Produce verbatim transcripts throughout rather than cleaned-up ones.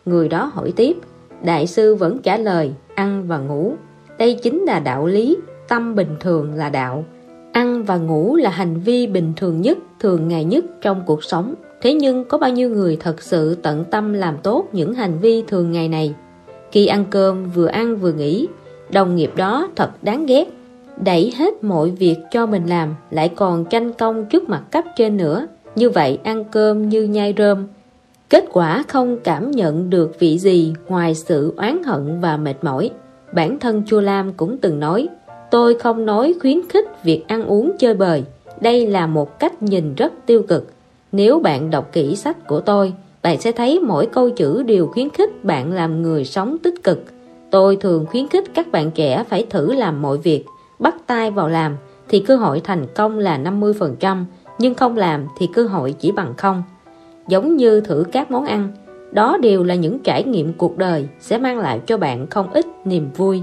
Người đó hỏi tiếp. Đại sư vẫn trả lời, ăn và ngủ. Đây chính là đạo lý, tâm bình thường là đạo. Ăn và ngủ là hành vi bình thường nhất, thường ngày nhất trong cuộc sống. Thế nhưng có bao nhiêu người thật sự tận tâm làm tốt những hành vi thường ngày này? Khi ăn cơm vừa ăn vừa nghỉ, đồng nghiệp đó thật đáng ghét. Đẩy hết mọi việc cho mình làm, lại còn tranh công trước mặt cấp trên nữa. Như vậy ăn cơm như nhai rơm. Kết quả không cảm nhận được vị gì ngoài sự oán hận và mệt mỏi. Bản thân Chua Lam cũng từng nói, tôi không nói khuyến khích việc ăn uống chơi bời. Đây là một cách nhìn rất tiêu cực. Nếu bạn đọc kỹ sách của tôi, bạn sẽ thấy mỗi câu chữ đều khuyến khích bạn làm người sống tích cực. Tôi thường khuyến khích các bạn trẻ phải thử làm mọi việc, bắt tay vào làm thì cơ hội thành công là năm mươi phần trăm, nhưng không làm thì cơ hội chỉ bằng không. Giống như thử các món ăn, đó đều là những trải nghiệm cuộc đời sẽ mang lại cho bạn không ít niềm vui.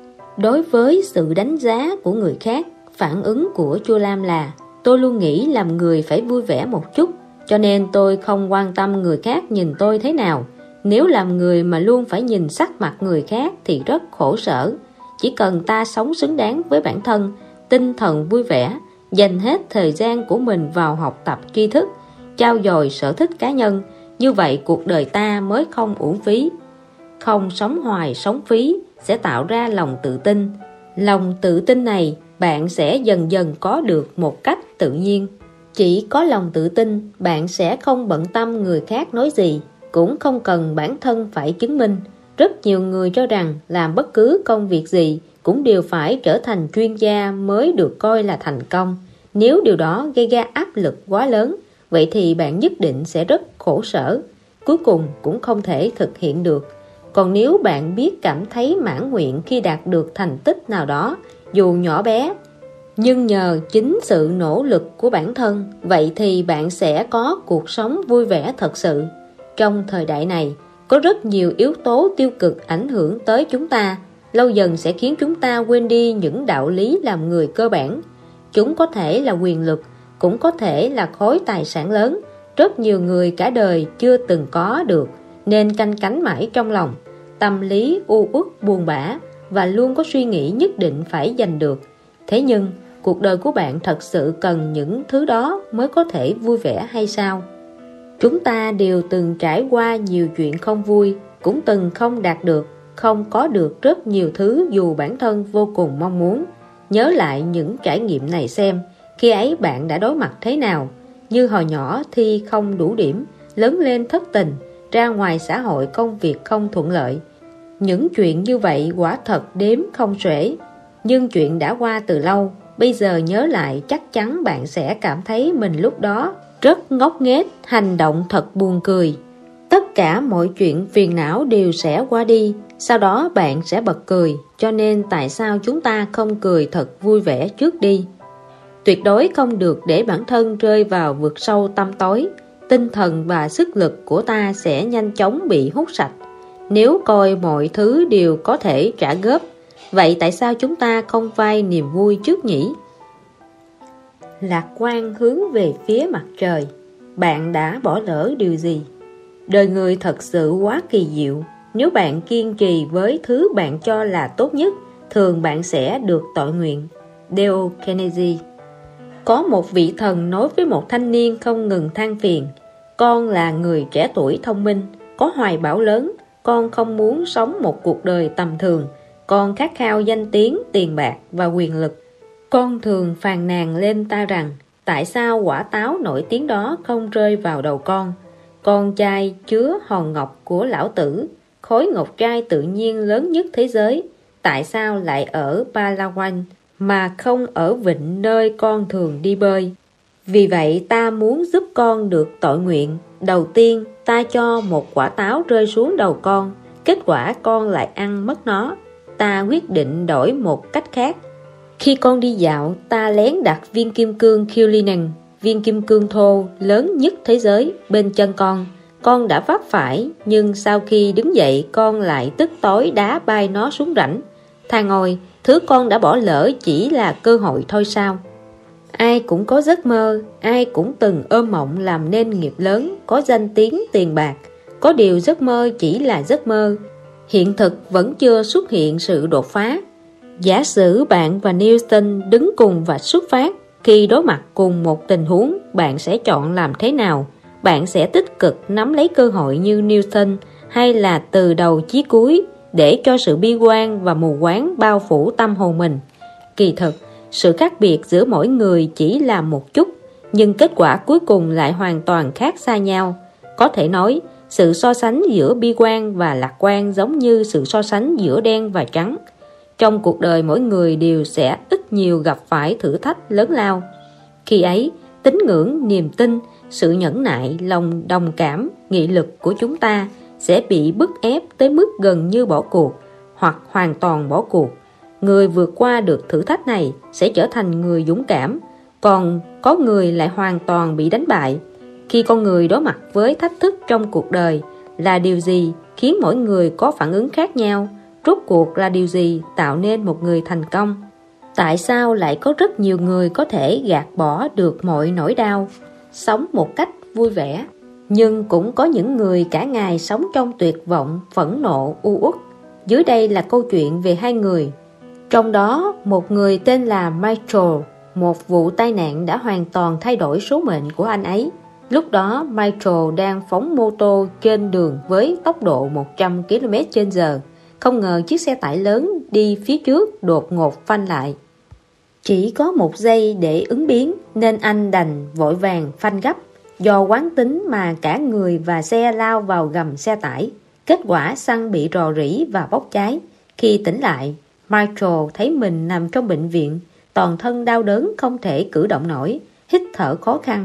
Đối với sự đánh giá của người khác, phản ứng của Chua Lam là tôi luôn nghĩ làm người phải vui vẻ một chút, cho nên tôi không quan tâm người khác nhìn tôi thế nào. Nếu làm người mà luôn phải nhìn sắc mặt người khác thì rất khổ sở. Chỉ cần ta sống xứng đáng với bản thân, tinh thần vui vẻ, dành hết thời gian của mình vào học tập tri thức, trau dồi sở thích cá nhân, như vậy cuộc đời ta mới không uổng phí. Không sống hoài sống phí sẽ tạo ra lòng tự tin. Lòng tự tin này bạn sẽ dần dần có được một cách tự nhiên. Chỉ có lòng tự tin, bạn sẽ không bận tâm người khác nói gì, cũng không cần bản thân phải chứng minh. Rất nhiều người cho rằng làm bất cứ công việc gì cũng đều phải trở thành chuyên gia mới được coi là thành công. Nếu điều đó gây ra áp lực quá lớn, vậy thì bạn nhất định sẽ rất khổ sở, cuối cùng cũng không thể thực hiện được. Còn nếu bạn biết cảm thấy mãn nguyện khi đạt được thành tích nào đó, dù nhỏ bé, nhưng nhờ chính sự nỗ lực của bản thân, vậy thì bạn sẽ có cuộc sống vui vẻ thật sự. Trong thời đại này, có rất nhiều yếu tố tiêu cực ảnh hưởng tới chúng ta, lâu dần sẽ khiến chúng ta quên đi những đạo lý làm người cơ bản. Chúng có thể là quyền lực, cũng có thể là khối tài sản lớn. Rất nhiều người cả đời chưa từng có được, nên canh cánh mãi trong lòng, tâm lý u uất buồn bã và luôn có suy nghĩ nhất định phải giành được. Thế nhưng, cuộc đời của bạn thật sự cần những thứ đó mới có thể vui vẻ hay sao? Chúng ta đều từng trải qua nhiều chuyện không vui, cũng từng không đạt được, không có được rất nhiều thứ dù bản thân vô cùng mong muốn. Nhớ lại những trải nghiệm này xem, khi ấy bạn đã đối mặt thế nào? Như hồi nhỏ thi không đủ điểm, lớn lên thất tình, ra ngoài xã hội công việc không thuận lợi. Những chuyện như vậy quả thật đếm không xuể. Nhưng chuyện đã qua từ lâu, bây giờ nhớ lại chắc chắn bạn sẽ cảm thấy mình lúc đó rất ngốc nghếch, hành động thật buồn cười. Tất cả mọi chuyện phiền não đều sẽ qua đi, sau đó bạn sẽ bật cười. Cho nên tại sao chúng ta không cười thật vui vẻ trước đi? Tuyệt đối không được để bản thân rơi vào vực sâu tăm tối. Tinh thần và sức lực của ta sẽ nhanh chóng bị hút sạch. Nếu coi mọi thứ đều có thể trả góp, vậy tại sao chúng ta không vay niềm vui trước nhỉ? Lạc quan hướng về phía mặt trời. Bạn đã bỏ lỡ điều gì? Đời người thật sự quá kỳ diệu. Nếu bạn kiên trì với thứ bạn cho là tốt nhất, thường bạn sẽ được tội nguyện. Dale Carnegie. Có một vị thần nói với một thanh niên không ngừng than phiền: con là người trẻ tuổi thông minh, có hoài bão lớn, con không muốn sống một cuộc đời tầm thường, con khát khao danh tiếng, tiền bạc và quyền lực. Con thường phàn nàn lên ta rằng tại sao quả táo nổi tiếng đó không rơi vào đầu con. Con trai chứa hòn ngọc của lão tử, khối ngọc trai tự nhiên lớn nhất thế giới, tại sao lại ở Palawan mà không ở vịnh nơi con thường đi bơi? Vì vậy ta muốn giúp con được tội nguyện. Đầu tiên ta cho một quả táo rơi xuống đầu con, kết quả con lại ăn mất nó. Ta quyết định đổi một cách khác. Khi con đi dạo, ta lén đặt viên kim cương Cullinan, viên kim cương thô lớn nhất thế giới, bên chân con. Con đã vấp phải, nhưng sau khi đứng dậy con lại tức tối đá bay nó xuống rãnh. Thà ngồi, thứ con đã bỏ lỡ chỉ là cơ hội thôi sao? Ai cũng có giấc mơ, ai cũng từng ôm mộng làm nên nghiệp lớn, có danh tiếng tiền bạc. Có điều giấc mơ chỉ là giấc mơ, hiện thực vẫn chưa xuất hiện sự đột phá. Giả sử bạn và Newton đứng cùng vạch xuất phát, khi đối mặt cùng một tình huống, bạn sẽ chọn làm thế nào? Bạn sẽ tích cực nắm lấy cơ hội như Newton, hay là từ đầu chí cuối để cho sự bi quan và mù quáng bao phủ tâm hồn mình? Kỳ thực, sự khác biệt giữa mỗi người chỉ là một chút, nhưng kết quả cuối cùng lại hoàn toàn khác xa nhau. Có thể nói, sự so sánh giữa bi quan và lạc quan giống như sự so sánh giữa đen và trắng. Trong cuộc đời mỗi người đều sẽ ít nhiều gặp phải thử thách lớn lao. Khi ấy, tín ngưỡng, niềm tin, sự nhẫn nại, lòng đồng cảm, nghị lực của chúng ta sẽ bị bức ép tới mức gần như bỏ cuộc hoặc hoàn toàn bỏ cuộc. Người vượt qua được thử thách này sẽ trở thành người dũng cảm, còn có người lại hoàn toàn bị đánh bại. Khi con người đối mặt với thách thức trong cuộc đời, là điều gì khiến mỗi người có phản ứng khác nhau? Rốt cuộc là điều gì tạo nên một người thành công? Tại sao lại có rất nhiều người có thể gạt bỏ được mọi nỗi đau, sống một cách vui vẻ, nhưng cũng có những người cả ngày sống trong tuyệt vọng, phẫn nộ, u uất? Dưới đây là câu chuyện về hai người. Trong đó, một người tên là Michael. Một vụ tai nạn đã hoàn toàn thay đổi số mệnh của anh ấy. Lúc đó, Michael đang phóng mô tô trên đường với tốc độ một trăm ki lô mét trên giờ. Không ngờ chiếc xe tải lớn đi phía trước đột ngột phanh lại. Chỉ có một giây để ứng biến nên anh đành vội vàng phanh gấp. Do quán tính mà cả người và xe lao vào gầm xe tải. Kết quả xăng bị rò rỉ và bốc cháy. Khi tỉnh lại, Michael thấy mình nằm trong bệnh viện, toàn thân đau đớn không thể cử động nổi, hít thở khó khăn.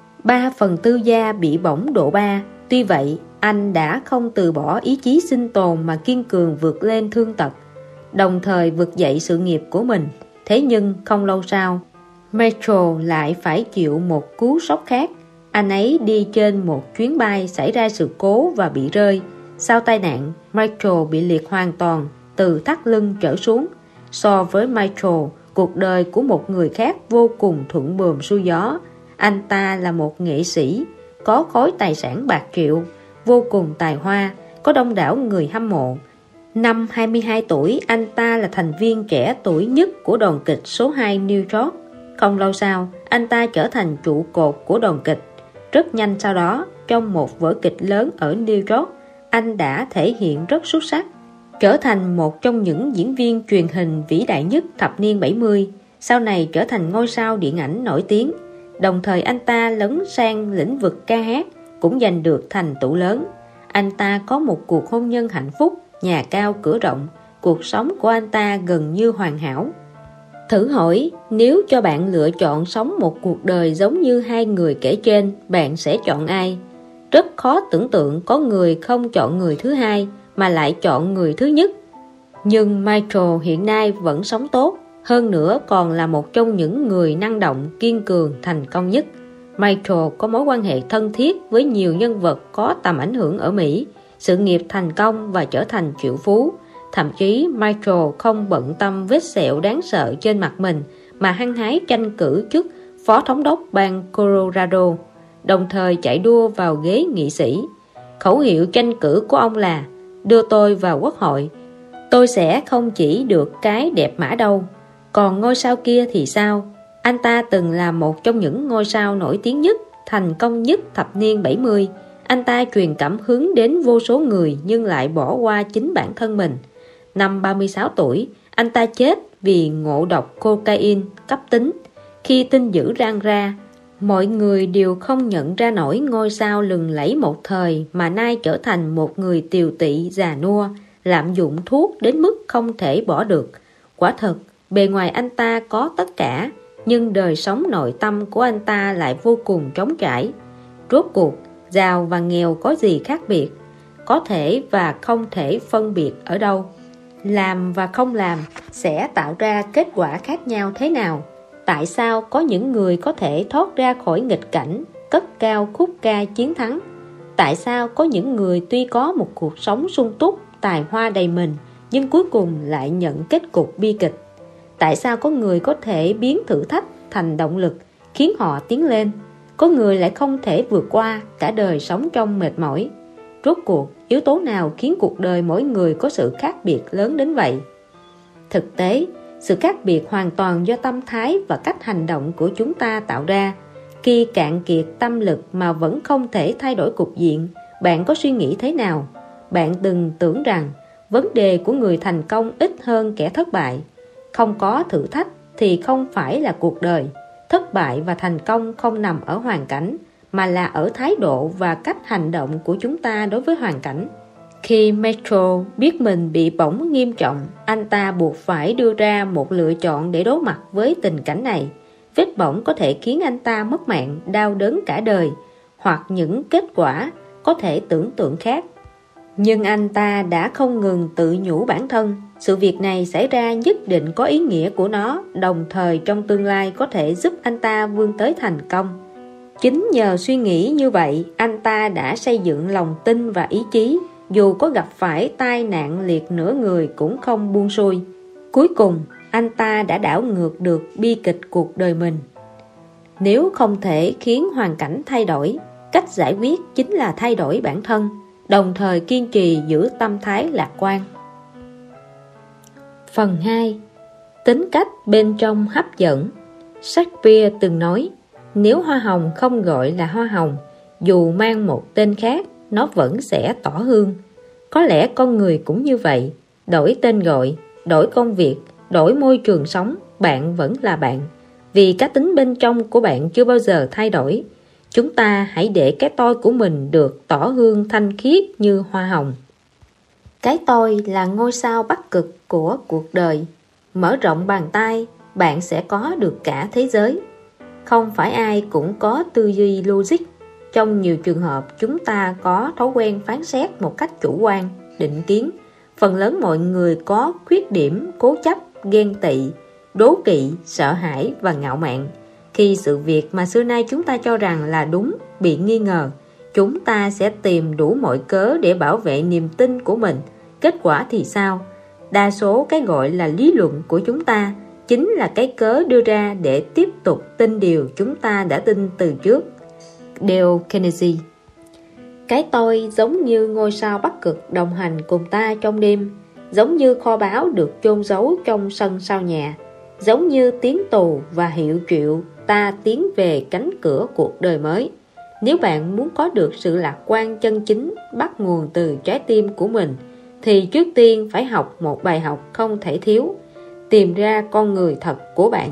Ba phần tư da bị bỏng độ ba. Tuy vậy, anh đã không từ bỏ ý chí sinh tồn mà kiên cường vượt lên thương tật, đồng thời vực dậy sự nghiệp của mình. Thế nhưng không lâu sau, Michael lại phải chịu một cú sốc khác. Anh ấy đi trên một chuyến bay xảy ra sự cố và bị rơi. Sau tai nạn, Michael bị liệt hoàn toàn từ thắt lưng trở xuống. So với Michael, cuộc đời của một người khác vô cùng thuận buồm xuôi gió. Anh ta là một nghệ sĩ, có khối tài sản bạc triệu, vô cùng tài hoa, có đông đảo người hâm mộ. Năm hai mươi hai tuổi, anh ta là thành viên trẻ tuổi nhất của đoàn kịch số hai New York. Không lâu sau, anh ta trở thành trụ cột của đoàn kịch. Rất nhanh sau đó, trong một vở kịch lớn ở New York, anh đã thể hiện rất xuất sắc, trở thành một trong những diễn viên truyền hình vĩ đại nhất thập niên bảy mươi, sau này trở thành ngôi sao điện ảnh nổi tiếng. Đồng thời anh ta lấn sang lĩnh vực ca hát, cũng giành được thành tựu lớn. Anh ta có một cuộc hôn nhân hạnh phúc, nhà cao cửa rộng, cuộc sống của anh ta gần như hoàn hảo. Thử hỏi, nếu cho bạn lựa chọn sống một cuộc đời giống như hai người kể trên, bạn sẽ chọn ai? Rất khó tưởng tượng có người không chọn người thứ hai, mà lại chọn người thứ nhất. Nhưng Michael hiện nay vẫn sống tốt, hơn nữa còn là một trong những người năng động, kiên cường, thành công nhất. Michael có mối quan hệ thân thiết với nhiều nhân vật có tầm ảnh hưởng ở Mỹ, sự nghiệp thành công và trở thành triệu phú. Thậm chí Michael không bận tâm vết sẹo đáng sợ trên mặt mình mà hăng hái tranh cử chức phó thống đốc bang Colorado, đồng thời chạy đua vào ghế nghị sĩ. Khẩu hiệu tranh cử của ông là đưa tôi vào quốc hội. Tôi sẽ không chỉ được cái đẹp mã đâu. Còn ngôi sao kia thì sao? Anh ta từng là một trong những ngôi sao nổi tiếng nhất, thành công nhất thập niên bảy mươi. Anh ta truyền cảm hứng đến vô số người nhưng lại bỏ qua chính bản thân mình. Năm ba mươi sáu tuổi, anh ta chết vì ngộ độc cocaine cấp tính. Khi tin dữ rang ra, mọi người đều không nhận ra nổi ngôi sao lừng lẫy một thời mà nay trở thành một người tiều tị già nua, lạm dụng thuốc đến mức không thể bỏ được. Quả thật, bề ngoài anh ta có tất cả, nhưng đời sống nội tâm của anh ta lại vô cùng trống trải. Rốt cuộc, giàu và nghèo có gì khác biệt? Có thể và không thể phân biệt ở đâu? Làm và không làm sẽ tạo ra kết quả khác nhau thế nào? Tại sao có những người có thể thoát ra khỏi nghịch cảnh, cất cao khúc ca chiến thắng? Tại sao có những người tuy có một cuộc sống sung túc, tài hoa đầy mình, nhưng cuối cùng lại nhận kết cục bi kịch? Tại sao có người có thể biến thử thách thành động lực, khiến họ tiến lên? Có người lại không thể vượt qua, cả đời sống trong mệt mỏi. Rốt cuộc, yếu tố nào khiến cuộc đời mỗi người có sự khác biệt lớn đến vậy? Thực tế, sự khác biệt hoàn toàn do tâm thái và cách hành động của chúng ta tạo ra. Khi cạn kiệt tâm lực mà vẫn không thể thay đổi cục diện, bạn có suy nghĩ thế nào? Bạn đừng tưởng rằng vấn đề của người thành công ít hơn kẻ thất bại. Không có thử thách thì không phải là cuộc đời. Thất bại và thành công không nằm ở hoàn cảnh, mà là ở thái độ và cách hành động của chúng ta đối với hoàn cảnh. Khi Metro biết mình bị bỏng nghiêm trọng, anh ta buộc phải đưa ra một lựa chọn để đối mặt với tình cảnh này. Vết bỏng có thể khiến anh ta mất mạng, đau đớn cả đời, hoặc những kết quả có thể tưởng tượng khác. Nhưng anh ta đã không ngừng tự nhủ bản thân, sự việc này xảy ra nhất định có ý nghĩa của nó, đồng thời trong tương lai có thể giúp anh ta vươn tới thành công. Chính nhờ suy nghĩ như vậy, anh ta đã xây dựng lòng tin và ý chí, dù có gặp phải tai nạn liệt nửa người cũng không buông xuôi. Cuối cùng, anh ta đã đảo ngược được bi kịch cuộc đời mình. Nếu không thể khiến hoàn cảnh thay đổi, cách giải quyết chính là thay đổi bản thân, đồng thời kiên trì giữ tâm thái lạc quan. Phần hai. Tính cách bên trong hấp dẫn. Shakespeare từng nói, nếu hoa hồng không gọi là hoa hồng, dù mang một tên khác, nó vẫn sẽ tỏ hương. Có lẽ con người cũng như vậy, đổi tên gọi, đổi công việc, đổi môi trường sống, bạn vẫn là bạn. Vì cá tính bên trong của bạn chưa bao giờ thay đổi. Chúng ta hãy để cái tôi của mình được tỏ hương thanh khiết như hoa hồng. Cái tôi là ngôi sao bắc cực của cuộc đời. Mở rộng bàn tay, bạn sẽ có được cả thế giới. Không phải ai cũng có tư duy logic. Trong nhiều trường hợp, chúng ta có thói quen phán xét một cách chủ quan, định kiến. Phần lớn mọi người có khuyết điểm cố chấp, ghen tị, đố kỵ, sợ hãi và ngạo mạn. Khi sự việc mà xưa nay chúng ta cho rằng là đúng bị nghi ngờ, chúng ta sẽ tìm đủ mọi cớ để bảo vệ niềm tin của mình. Kết quả thì sao? Đa số cái gọi là lý luận của chúng ta chính là cái cớ đưa ra để tiếp tục tin điều chúng ta đã tin từ trước. Dale Carnegie. Cái tôi giống như ngôi sao bắc cực đồng hành cùng ta trong đêm, giống như kho báu được chôn giấu trong sân sau nhà, giống như tiếng tù và hiệu triệu ta tiến về cánh cửa cuộc đời mới. Nếu bạn muốn có được sự lạc quan chân chính bắt nguồn từ trái tim của mình, thì trước tiên phải học một bài học không thể thiếu, tìm ra con người thật của bạn.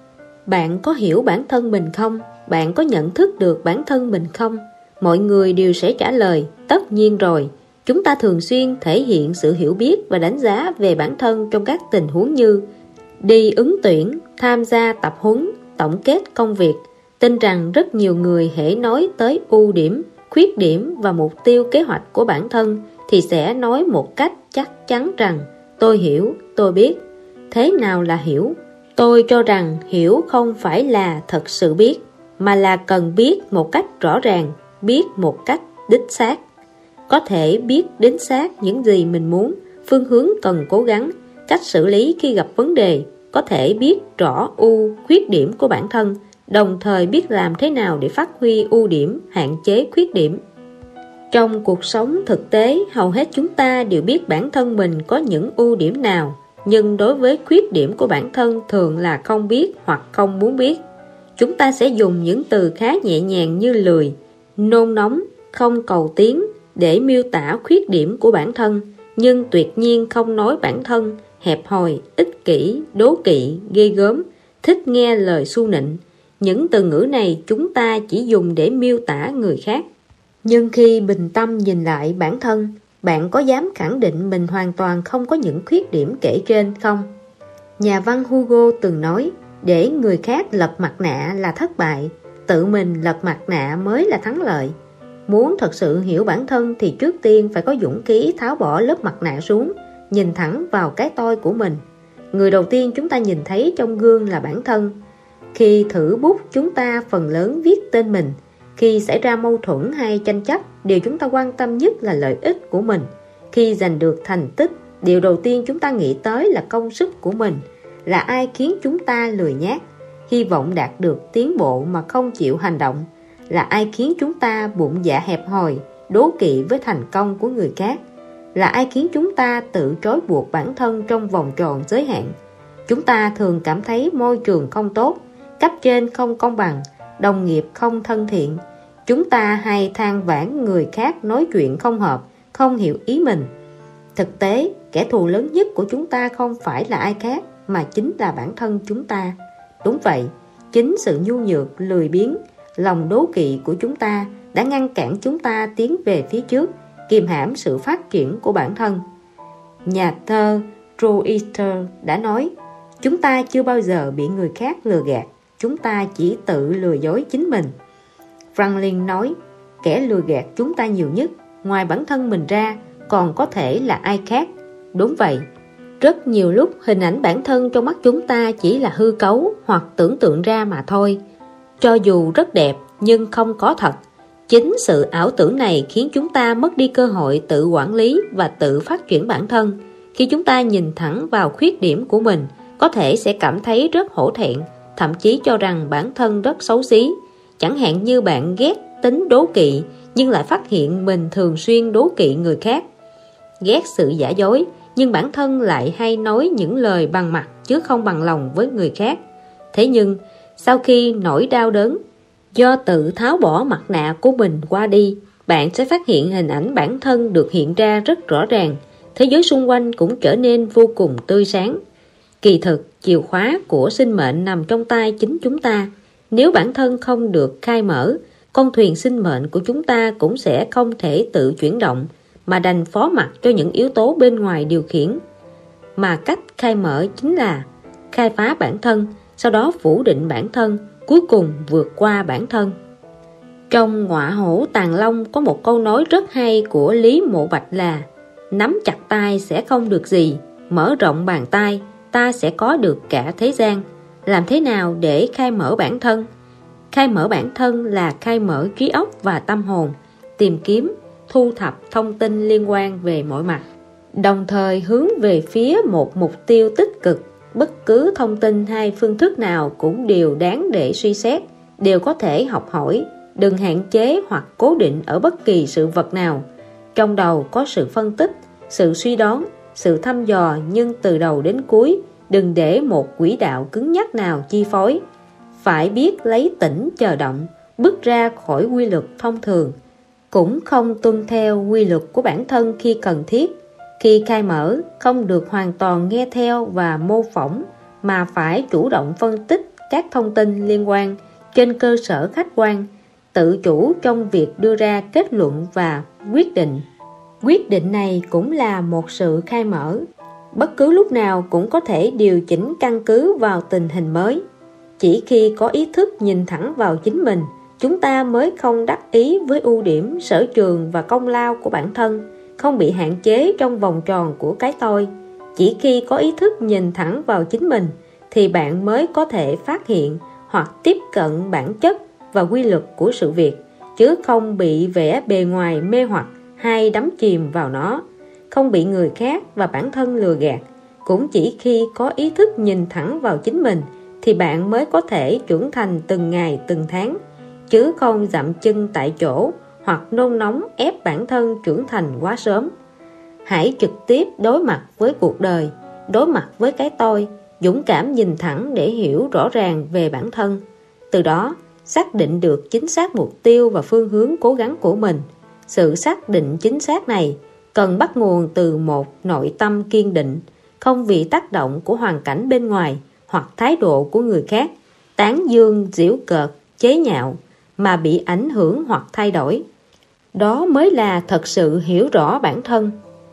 Bạn có hiểu bản thân mình không? Bạn có nhận thức được bản thân mình không? Mọi người đều sẽ trả lời, tất nhiên rồi. Chúng ta thường xuyên thể hiện sự hiểu biết và đánh giá về bản thân trong các tình huống như đi ứng tuyển, tham gia tập huấn, tổng kết công việc. Tin rằng rất nhiều người hễ nói tới ưu điểm, khuyết điểm và mục tiêu kế hoạch của bản thân thì sẽ nói một cách chắc chắn rằng tôi hiểu, tôi biết. Thế nào là hiểu? Tôi cho rằng hiểu không phải là thật sự biết, mà là cần biết một cách rõ ràng, biết một cách đích xác. Có thể biết đính xác những gì mình muốn, phương hướng cần cố gắng, cách xử lý khi gặp vấn đề, có thể biết rõ ưu, khuyết điểm của bản thân, đồng thời biết làm thế nào để phát huy ưu điểm, hạn chế khuyết điểm. Trong cuộc sống thực tế, hầu hết chúng ta đều biết bản thân mình có những ưu điểm nào, nhưng đối với khuyết điểm của bản thân thường là không biết hoặc không muốn biết. Chúng ta sẽ dùng những từ khá nhẹ nhàng như lười, nôn nóng, không cầu tiến để miêu tả khuyết điểm của bản thân, nhưng tuyệt nhiên không nói bản thân hẹp hòi, ích kỷ, đố kỵ, ghê gớm, thích nghe lời xu nịnh. Những từ ngữ này chúng ta chỉ dùng để miêu tả người khác. Nhưng khi bình tâm nhìn lại bản thân, bạn có dám khẳng định mình hoàn toàn không có những khuyết điểm kể trên không? Nhà văn Hugo từng nói, để người khác lật mặt nạ là thất bại, tự mình lật mặt nạ mới là thắng lợi. Muốn thật sự hiểu bản thân thì trước tiên phải có dũng khí tháo bỏ lớp mặt nạ xuống, nhìn thẳng vào cái tôi của mình. Người đầu tiên chúng ta nhìn thấy trong gương là bản thân. Khi thử bút, chúng ta phần lớn viết tên mình. Khi xảy ra mâu thuẫn hay tranh chấp, điều chúng ta quan tâm nhất là lợi ích của mình. Khi giành được thành tích, điều đầu tiên chúng ta nghĩ tới là công sức của mình. Là ai khiến chúng ta lười nhác, hy vọng đạt được tiến bộ mà không chịu hành động? Là ai khiến chúng ta bụng dạ hẹp hòi, đố kỵ với thành công của người khác? Là ai khiến chúng ta tự trói buộc bản thân trong vòng tròn giới hạn? Chúng ta thường cảm thấy môi trường không tốt, cấp trên không công bằng, đồng nghiệp không thân thiện. Chúng ta hay than vãn người khác nói chuyện không hợp, không hiểu ý mình. Thực tế, kẻ thù lớn nhất của chúng ta không phải là ai khác, mà chính là bản thân chúng ta. Đúng vậy, chính sự nhu nhược, lười biếng, lòng đố kỵ của chúng ta đã ngăn cản chúng ta tiến về phía trước, kìm hãm sự phát triển của bản thân. Nhà thơ Troilster đã nói, chúng ta chưa bao giờ bị người khác lừa gạt, chúng ta chỉ tự lừa dối chính mình. Franklin nói, kẻ lừa gạt chúng ta nhiều nhất, ngoài bản thân mình ra, còn có thể là ai khác. Đúng vậy, rất nhiều lúc hình ảnh bản thân trong mắt chúng ta chỉ là hư cấu hoặc tưởng tượng ra mà thôi. Cho dù rất đẹp nhưng không có thật. Chính sự ảo tưởng này khiến chúng ta mất đi cơ hội tự quản lý và tự phát triển bản thân. Khi chúng ta nhìn thẳng vào khuyết điểm của mình, có thể sẽ cảm thấy rất hổ thẹn, thậm chí cho rằng bản thân rất xấu xí. Chẳng hạn như bạn ghét tính đố kỵ, nhưng lại phát hiện mình thường xuyên đố kỵ người khác. Ghét sự giả dối, nhưng bản thân lại hay nói những lời bằng mặt chứ không bằng lòng với người khác. Thế nhưng, sau khi nỗi đau đớn do tự tháo bỏ mặt nạ của mình qua đi, bạn sẽ phát hiện hình ảnh bản thân được hiện ra rất rõ ràng. Thế giới xung quanh cũng trở nên vô cùng tươi sáng. Kỳ thực, chìa khóa của sinh mệnh nằm trong tay chính chúng ta. Nếu bản thân không được khai mở, con thuyền sinh mệnh của chúng ta cũng sẽ không thể tự chuyển động, mà đành phó mặc cho những yếu tố bên ngoài điều khiển. Mà cách khai mở chính là khai phá bản thân, sau đó phủ định bản thân, cuối cùng vượt qua bản thân. Trong Ngọa Hổ Tàng Long có một câu nói rất hay của Lý Mộ Bạch là: nắm chặt tay sẽ không được gì, mở rộng bàn tay ta sẽ có được cả thế gian. Làm thế nào để khai mở bản thân? Khai mở bản thân là khai mở trí óc và tâm hồn, tìm kiếm, thu thập thông tin liên quan về mọi mặt, đồng thời hướng về phía một mục tiêu tích cực. Bất cứ thông tin hay phương thức nào cũng đều đáng để suy xét, đều có thể học hỏi. Đừng hạn chế hoặc cố định ở bất kỳ sự vật nào. Trong đầu có sự phân tích, sự suy đoán, sự thăm dò, nhưng từ đầu đến cuối đừng để một quỹ đạo cứng nhắc nào chi phối. Phải biết lấy tĩnh chờ động, bước ra khỏi quy luật thông thường, cũng không tuân theo quy luật của bản thân khi cần thiết. Khi khai mở, không được hoàn toàn nghe theo và mô phỏng, mà phải chủ động phân tích các thông tin liên quan trên cơ sở khách quan, tự chủ trong việc đưa ra kết luận và quyết định. Quyết định này cũng là một sự khai mở, bất cứ lúc nào cũng có thể điều chỉnh căn cứ vào tình hình mới. Chỉ khi có ý thức nhìn thẳng vào chính mình, chúng ta mới không đắc ý với ưu điểm, sở trường và công lao của bản thân, không bị hạn chế trong vòng tròn của cái tôi. Chỉ khi có ý thức nhìn thẳng vào chính mình, thì bạn mới có thể phát hiện hoặc tiếp cận bản chất và quy luật của sự việc, chứ không bị vẻ bề ngoài mê hoặc hay đắm chìm vào nó, không bị người khác và bản thân lừa gạt. Cũng chỉ khi có ý thức nhìn thẳng vào chính mình, thì bạn mới có thể trưởng thành từng ngày từng tháng, chứ không dậm chân tại chỗ hoặc nôn nóng ép bản thân trưởng thành quá sớm. Hãy trực tiếp đối mặt với cuộc đời, đối mặt với cái tôi, dũng cảm nhìn thẳng để hiểu rõ ràng về bản thân. Từ đó, xác định được chính xác mục tiêu và phương hướng cố gắng của mình. Sự xác định chính xác này cần bắt nguồn từ một nội tâm kiên định, không vì tác động của hoàn cảnh bên ngoài hoặc thái độ của người khác, tán dương, giễu cợt, chế nhạo, mà bị ảnh hưởng hoặc thay đổi. Đó mới là thật sự hiểu rõ bản thân.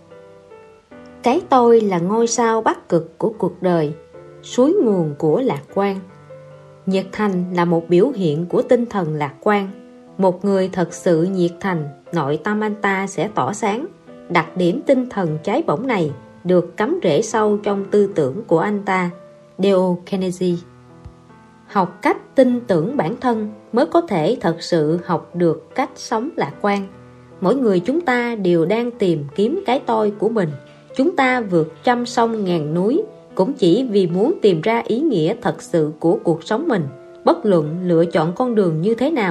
Cái tôi là ngôi sao bắc cực của cuộc đời, suối nguồn của lạc quan. Nhiệt thành là một biểu hiện của tinh thần lạc quan. Một người thật sự nhiệt thành, nội tâm anh ta sẽ tỏ sáng. Đặc điểm tinh thần cháy bỏng này được cắm rễ sâu trong tư tưởng của anh ta. Dale Carnegie. Học cách tin tưởng bản thân mới có thể thật sự học được cách sống lạc quan. Mỗi người chúng ta đều đang tìm kiếm cái tôi của mình. Chúng ta vượt trăm sông ngàn núi cũng chỉ vì muốn tìm ra ý nghĩa thật sự của cuộc sống mình. Bất luận lựa chọn con đường như thế nào,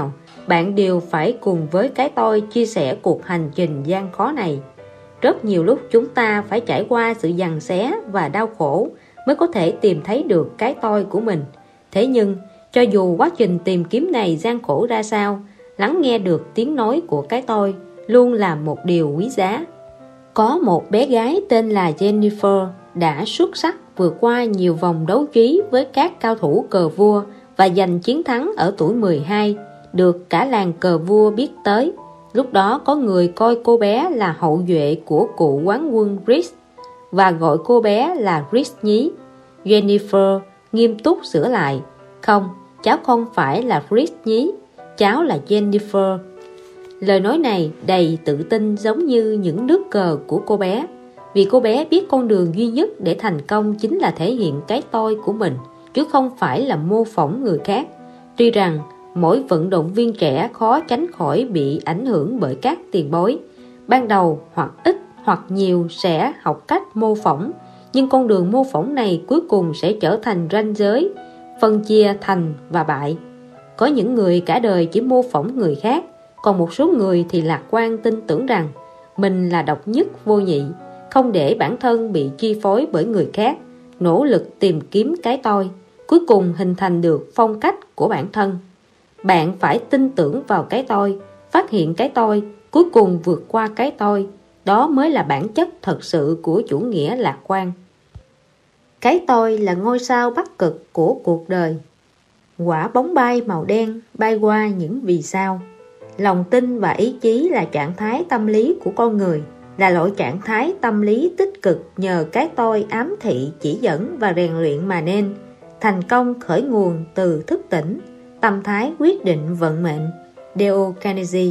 bạn đều phải cùng với cái tôi chia sẻ cuộc hành trình gian khó này. Rất nhiều lúc chúng ta phải trải qua sự giằng xé và đau khổ mới có thể tìm thấy được cái tôi của mình. Thế nhưng, cho dù quá trình tìm kiếm này gian khổ ra sao, lắng nghe được tiếng nói của cái tôi luôn là một điều quý giá. Có một bé gái tên là Jennifer đã xuất sắc vượt qua nhiều vòng đấu trí với các cao thủ cờ vua và giành chiến thắng ở tuổi mười hai, được cả làng cờ vua biết tới. Lúc đó có người coi cô bé là hậu duệ của cụ quán quân Chris và gọi cô bé là Chris nhí. Jennifer nghiêm túc sửa lại: "Không, cháu không phải là Chris nhí, cháu là Jennifer." Lời nói này đầy tự tin giống như những nước cờ của cô bé, vì cô bé biết con đường duy nhất để thành công chính là thể hiện cái tôi của mình, chứ không phải là mô phỏng người khác. Tuy rằng mỗi vận động viên trẻ khó tránh khỏi bị ảnh hưởng bởi các tiền bối, ban đầu hoặc ít hoặc nhiều sẽ học cách mô phỏng, nhưng con đường mô phỏng này cuối cùng sẽ trở thành ranh giới phân chia thành và bại. Có những người cả đời chỉ mô phỏng người khác, còn một số người thì lạc quan tin tưởng rằng mình là độc nhất vô nhị, không để bản thân bị chi phối bởi người khác, nỗ lực tìm kiếm cái tôi, cuối cùng hình thành được phong cách của bản thân. Bạn phải tin tưởng vào cái tôi, phát hiện cái tôi, cuối cùng vượt qua cái tôi. Đó mới là bản chất thật sự của chủ nghĩa lạc quan. Cái tôi là ngôi sao bắc cực của cuộc đời. Quả bóng bay màu đen bay qua những vì sao. Lòng tin và ý chí là trạng thái tâm lý của con người, là loại trạng thái tâm lý tích cực nhờ cái tôi ám thị, chỉ dẫn và rèn luyện mà nên. Thành công khởi nguồn từ thức tỉnh, tâm thái quyết định vận mệnh. Dale Carnegie.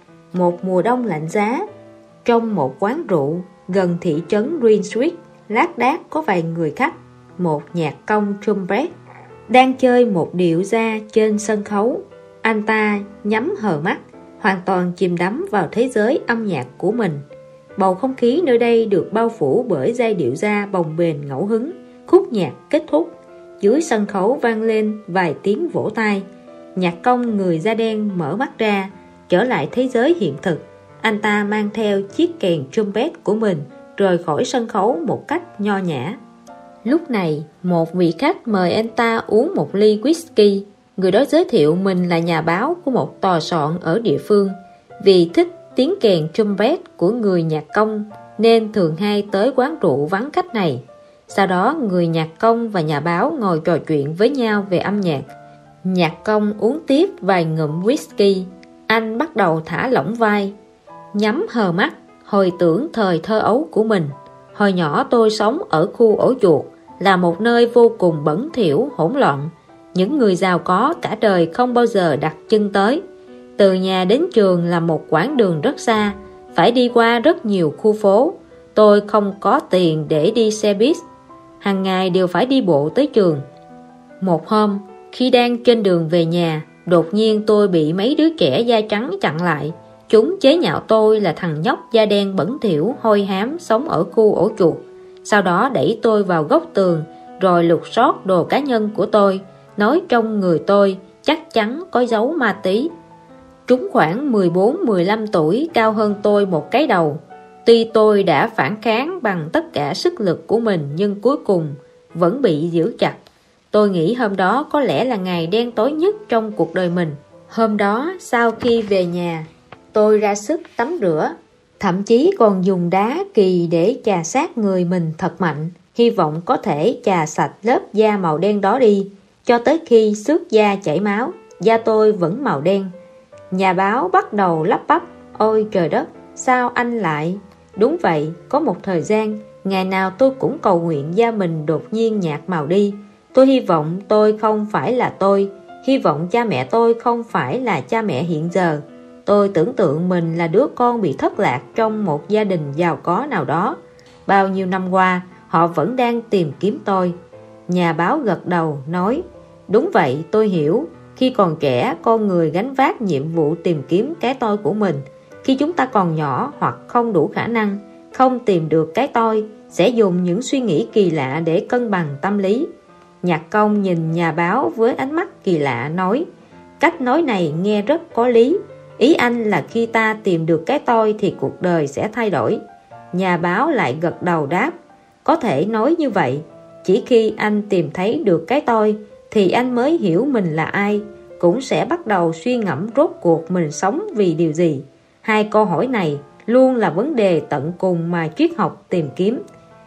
Một mùa đông lạnh giá, trong một quán rượu gần thị trấn Greenwich, lác đác có vài người khách. Một nhạc công trumpet đang chơi một điệu ra trên sân khấu. Anh ta nhắm hờ mắt, hoàn toàn chìm đắm vào thế giới âm nhạc của mình. Bầu không khí nơi đây được bao phủ bởi giai điệu ra bồng bềnh ngẫu hứng. Khúc nhạc kết thúc, dưới sân khấu vang lên vài tiếng vỗ tay. Nhạc công người da đen mở mắt ra, trở lại thế giới hiện thực. Anh ta mang theo chiếc kèn trumpet của mình, rời khỏi sân khấu một cách nho nhã. Lúc này, một vị khách mời anh ta uống một ly whisky. Người đó giới thiệu mình là nhà báo của một tòa soạn ở địa phương. Vì thích tiếng kèn trumpet của người nhạc công nên thường hay tới quán rượu vắng khách này. Sau đó người nhạc công và nhà báo ngồi trò chuyện với nhau về âm nhạc. Nhạc công uống tiếp vài ngụm whisky. Anh bắt đầu thả lỏng vai, nhắm hờ mắt, hồi tưởng thời thơ ấu của mình. Hồi nhỏ tôi sống ở khu ổ chuột, là một nơi vô cùng bẩn thỉu, hỗn loạn. Những người giàu có cả đời không bao giờ đặt chân tới. Từ nhà đến trường là một quãng đường rất xa, phải đi qua rất nhiều khu phố. Tôi không có tiền để đi xe buýt, hàng ngày đều phải đi bộ tới trường. Một hôm, khi đang trên đường về nhà, đột nhiên tôi bị mấy đứa trẻ da trắng chặn lại. Chúng chế nhạo tôi là thằng nhóc da đen bẩn thỉu, hôi hám sống ở khu ổ chuột. Sau đó đẩy tôi vào góc tường, rồi lục soát đồ cá nhân của tôi, nói trong người tôi chắc chắn có dấu ma túy. Chúng khoảng mười bốn mười lăm tuổi, cao hơn tôi một cái đầu. Tuy tôi đã phản kháng bằng tất cả sức lực của mình, nhưng cuối cùng vẫn bị giữ chặt. Tôi nghĩ hôm đó có lẽ là ngày đen tối nhất trong cuộc đời mình. Hôm đó, sau khi về nhà, tôi ra sức tắm rửa, thậm chí còn dùng đá kỳ để chà sát người mình thật mạnh, hy vọng có thể chà sạch lớp da màu đen đó đi. Cho tới khi xước da chảy máu, da tôi vẫn màu đen. Nhà báo bắt đầu lắp bắp: "Ôi trời đất, sao anh lại..." Đúng vậy, có một thời gian, ngày nào tôi cũng cầu nguyện da mình đột nhiên nhạt màu đi. Tôi hy vọng tôi không phải là tôi, hy vọng cha mẹ tôi không phải là cha mẹ hiện giờ. Tôi tưởng tượng mình là đứa con bị thất lạc trong một gia đình giàu có nào đó. Bao nhiêu năm qua, họ vẫn đang tìm kiếm tôi. Nhà báo gật đầu, nói: "Đúng vậy, tôi hiểu. Khi còn trẻ, con người gánh vác nhiệm vụ tìm kiếm cái tôi của mình. Khi chúng ta còn nhỏ hoặc không đủ khả năng, không tìm được cái tôi, sẽ dùng những suy nghĩ kỳ lạ để cân bằng tâm lý." Nhạc công nhìn nhà báo với ánh mắt kỳ lạ, nói: Cách nói này nghe rất có lý. Ý anh là khi ta tìm được cái tôi thì cuộc đời sẽ thay đổi. Nhà báo lại gật đầu đáp, có thể nói như vậy. Chỉ khi anh tìm thấy được cái tôi thì anh mới hiểu mình là ai, cũng sẽ bắt đầu suy ngẫm rốt cuộc mình sống vì điều gì. Hai câu hỏi này luôn là vấn đề tận cùng mà triết học tìm kiếm.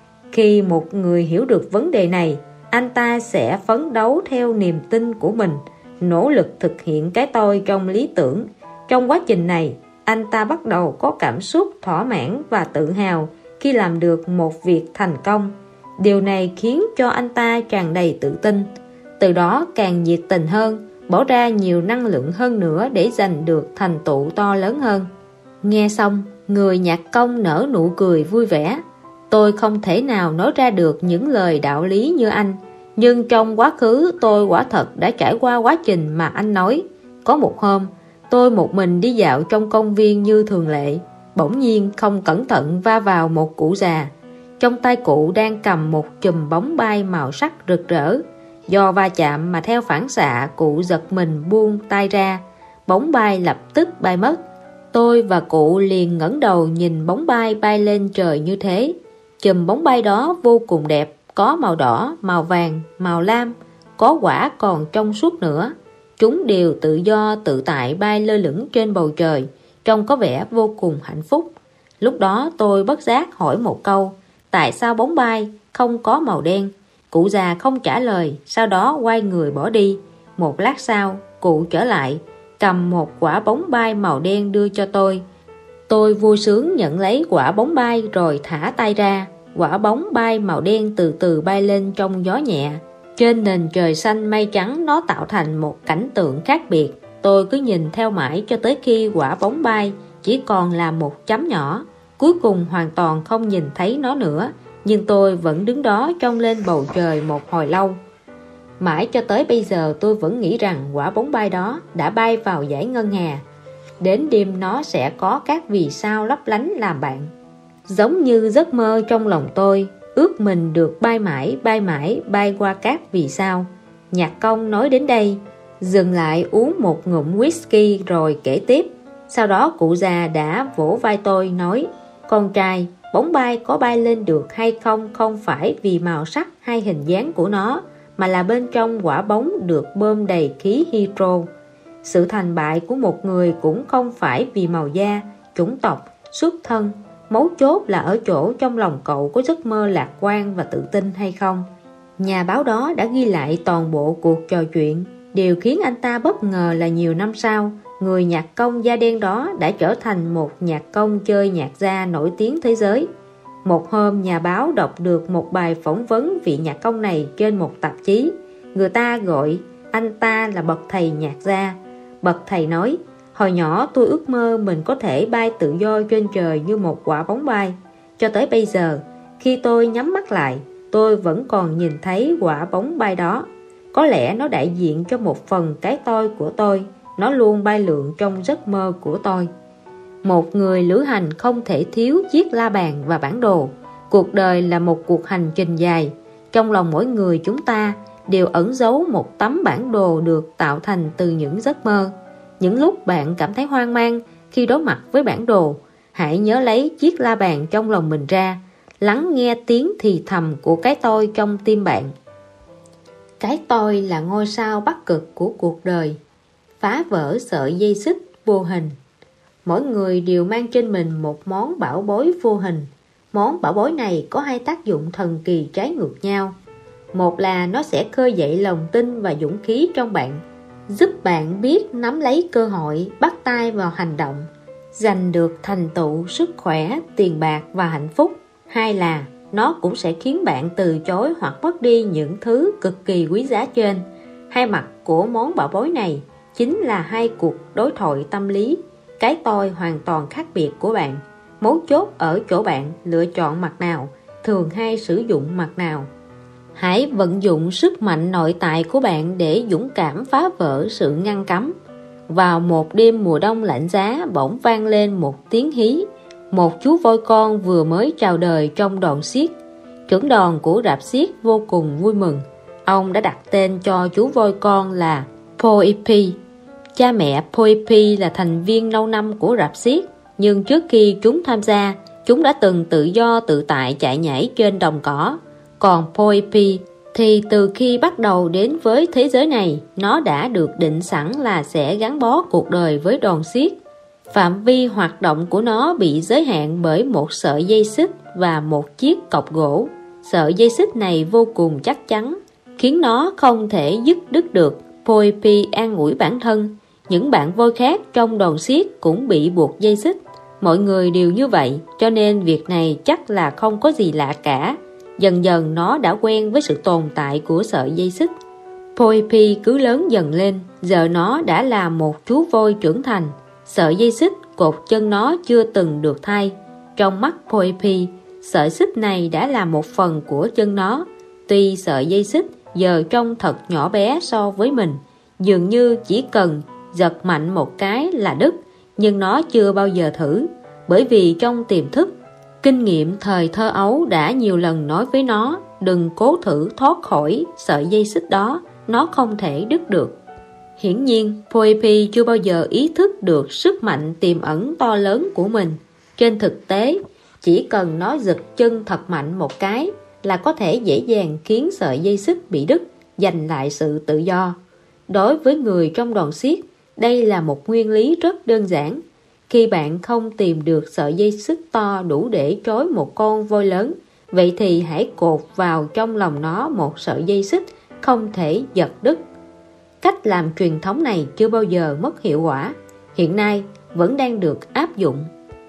Khi một người hiểu được vấn đề này, anh ta sẽ phấn đấu theo niềm tin của mình, nỗ lực thực hiện cái tôi trong lý tưởng. Trong quá trình này, anh ta bắt đầu có cảm xúc thỏa mãn và tự hào khi làm được một việc thành công. Điều này khiến cho anh ta tràn đầy tự tin, từ đó càng nhiệt tình hơn, bỏ ra nhiều năng lượng hơn nữa để giành được thành tựu to lớn hơn. Nghe xong, người nhạc công nở nụ cười vui vẻ. Tôi không thể nào nói ra được những lời đạo lý như anh, nhưng trong quá khứ tôi quả thật đã trải qua quá trình mà anh nói. Có một hôm, tôi một mình đi dạo trong công viên như thường lệ, bỗng nhiên không cẩn thận va vào một cụ già. Trong tay cụ đang cầm một chùm bóng bay màu sắc rực rỡ. Do va chạm mà theo phản xạ, cụ giật mình buông tay ra, bóng bay lập tức bay mất. Tôi và cụ liền ngẩng đầu nhìn bóng bay bay lên trời như thế. Chùm bóng bay đó vô cùng đẹp, có màu đỏ, màu vàng, màu lam, có quả còn trong suốt nữa. Chúng đều tự do tự tại bay lơ lửng trên bầu trời, trông có vẻ vô cùng hạnh phúc. Lúc đó tôi bất giác hỏi một câu, tại sao bóng bay không có màu đen? Cụ già không trả lời, sau đó quay người bỏ đi. Một lát sau, cụ trở lại, cầm một quả bóng bay màu đen đưa cho tôi. Tôi vui sướng nhận lấy quả bóng bay rồi thả tay ra. Quả bóng bay màu đen từ từ bay lên trong gió nhẹ. Trên nền trời xanh mây trắng, nó tạo thành một cảnh tượng khác biệt. Tôi cứ nhìn theo mãi cho tới khi quả bóng bay chỉ còn là một chấm nhỏ. Cuối cùng hoàn toàn không nhìn thấy nó nữa, nhưng tôi vẫn đứng đó trông lên bầu trời một hồi lâu. Mãi cho tới bây giờ tôi vẫn nghĩ rằng quả bóng bay đó đã bay vào dải ngân hà. Đến đêm nó sẽ có các vì sao lấp lánh làm bạn. Giống như giấc mơ trong lòng tôi, ước mình được bay mãi, bay mãi, bay qua các vì sao. Nhạc công nói đến đây, dừng lại uống một ngụm whisky rồi kể tiếp. Sau đó cụ già đã vỗ vai tôi nói, con trai, bóng bay có bay lên được hay không không phải vì màu sắc hay hình dáng của nó, mà là bên trong quả bóng được bơm đầy khí hydro. Sự thành bại của một người cũng không phải vì màu da, chủng tộc, xuất thân. Mấu chốt là ở chỗ trong lòng cậu có giấc mơ lạc quan và tự tin hay không. Nhà báo đó đã ghi lại toàn bộ cuộc trò chuyện. Điều khiến anh ta bất ngờ là nhiều năm sau, người nhạc công da đen đó đã trở thành một nhạc công chơi nhạc gia nổi tiếng thế giới. Một hôm, nhà báo đọc được một bài phỏng vấn vị nhạc công này trên một tạp chí. Người ta gọi anh ta là bậc thầy nhạc gia. Bậc thầy nói, hồi nhỏ tôi ước mơ mình có thể bay tự do trên trời như một quả bóng bay. Cho tới bây giờ, khi tôi nhắm mắt lại, tôi vẫn còn nhìn thấy quả bóng bay đó. Có lẽ nó đại diện cho một phần cái tôi của tôi. Nó luôn bay lượn trong giấc mơ của tôi. Một người lữ hành không thể thiếu chiếc la bàn và bản đồ. Cuộc đời là một cuộc hành trình dài. Trong lòng mỗi người chúng ta đều ẩn giấu một tấm bản đồ được tạo thành từ những giấc mơ. Những lúc bạn cảm thấy hoang mang khi đối mặt với bản đồ, hãy nhớ lấy chiếc la bàn trong lòng mình ra, lắng nghe tiếng thì thầm của cái tôi trong tim bạn. Cái tôi là ngôi sao bắc cực của cuộc đời, phá vỡ sợi dây xích vô hình. Mỗi người đều mang trên mình một món bảo bối vô hình. Món bảo bối này có hai tác dụng thần kỳ trái ngược nhau. Một là nó sẽ khơi dậy lòng tin và dũng khí trong bạn, giúp bạn biết nắm lấy cơ hội, bắt tay vào hành động, giành được thành tựu, sức khỏe, tiền bạc và hạnh phúc. Hai là nó cũng sẽ khiến bạn từ chối hoặc mất đi những thứ cực kỳ quý giá trên. Hai mặt của món bảo bối này chính là hai cuộc đối thoại tâm lý, cái tôi hoàn toàn khác biệt của bạn. Mấu chốt ở chỗ bạn lựa chọn mặt nào, thường hay sử dụng mặt nào. Hãy vận dụng sức mạnh nội tại của bạn để dũng cảm phá vỡ sự ngăn cấm. Vào một đêm mùa đông lạnh giá, bỗng vang lên một tiếng hí. Một chú voi con vừa mới chào đời trong đoàn xiếc. Trưởng đoàn của rạp xiếc vô cùng vui mừng. Ông đã đặt tên cho chú voi con là Poipi. Cha mẹ Poipy là thành viên lâu năm của rạp xiếc, nhưng trước khi chúng tham gia, chúng đã từng tự do tự tại chạy nhảy trên đồng cỏ. Còn Poipy thì từ khi bắt đầu đến với thế giới này, nó đã được định sẵn là sẽ gắn bó cuộc đời với đoàn xiếc. Phạm vi hoạt động của nó bị giới hạn bởi một sợi dây xích và một chiếc cọc gỗ. Sợi dây xích này vô cùng chắc chắn, khiến nó không thể dứt đứt được. Poipy an ủi bản thân, những bạn voi khác trong đoàn xiếc cũng bị buộc dây xích. Mọi người đều như vậy, cho nên việc này chắc là không có gì lạ cả. Dần dần nó đã quen với sự tồn tại của sợi dây xích. Poipy cứ lớn dần lên, giờ nó đã là một chú voi trưởng thành. Sợi dây xích cột chân nó chưa từng được thay. Trong mắt Poipy, sợi xích này đã là một phần của chân nó. Tuy sợi dây xích giờ trông thật nhỏ bé so với mình, dường như chỉ cần giật mạnh một cái là đứt, nhưng nó chưa bao giờ thử, bởi vì trong tiềm thức, kinh nghiệm thời thơ ấu đã nhiều lần nói với nó đừng cố thử thoát khỏi sợi dây xích đó, nó không thể đứt được. Hiển nhiên, Poipy chưa bao giờ ý thức được sức mạnh tiềm ẩn to lớn của mình. Trên thực tế, chỉ cần nó giật chân thật mạnh một cái là có thể dễ dàng khiến sợi dây xích bị đứt, giành lại sự tự do. Đối với người trong đoàn xiếc, đây là một nguyên lý rất đơn giản. Khi bạn không tìm được sợi dây xích to đủ để trói một con voi lớn, vậy thì hãy cột vào trong lòng nó một sợi dây xích không thể giật đứt. Cách làm truyền thống này chưa bao giờ mất hiệu quả, hiện nay vẫn đang được áp dụng.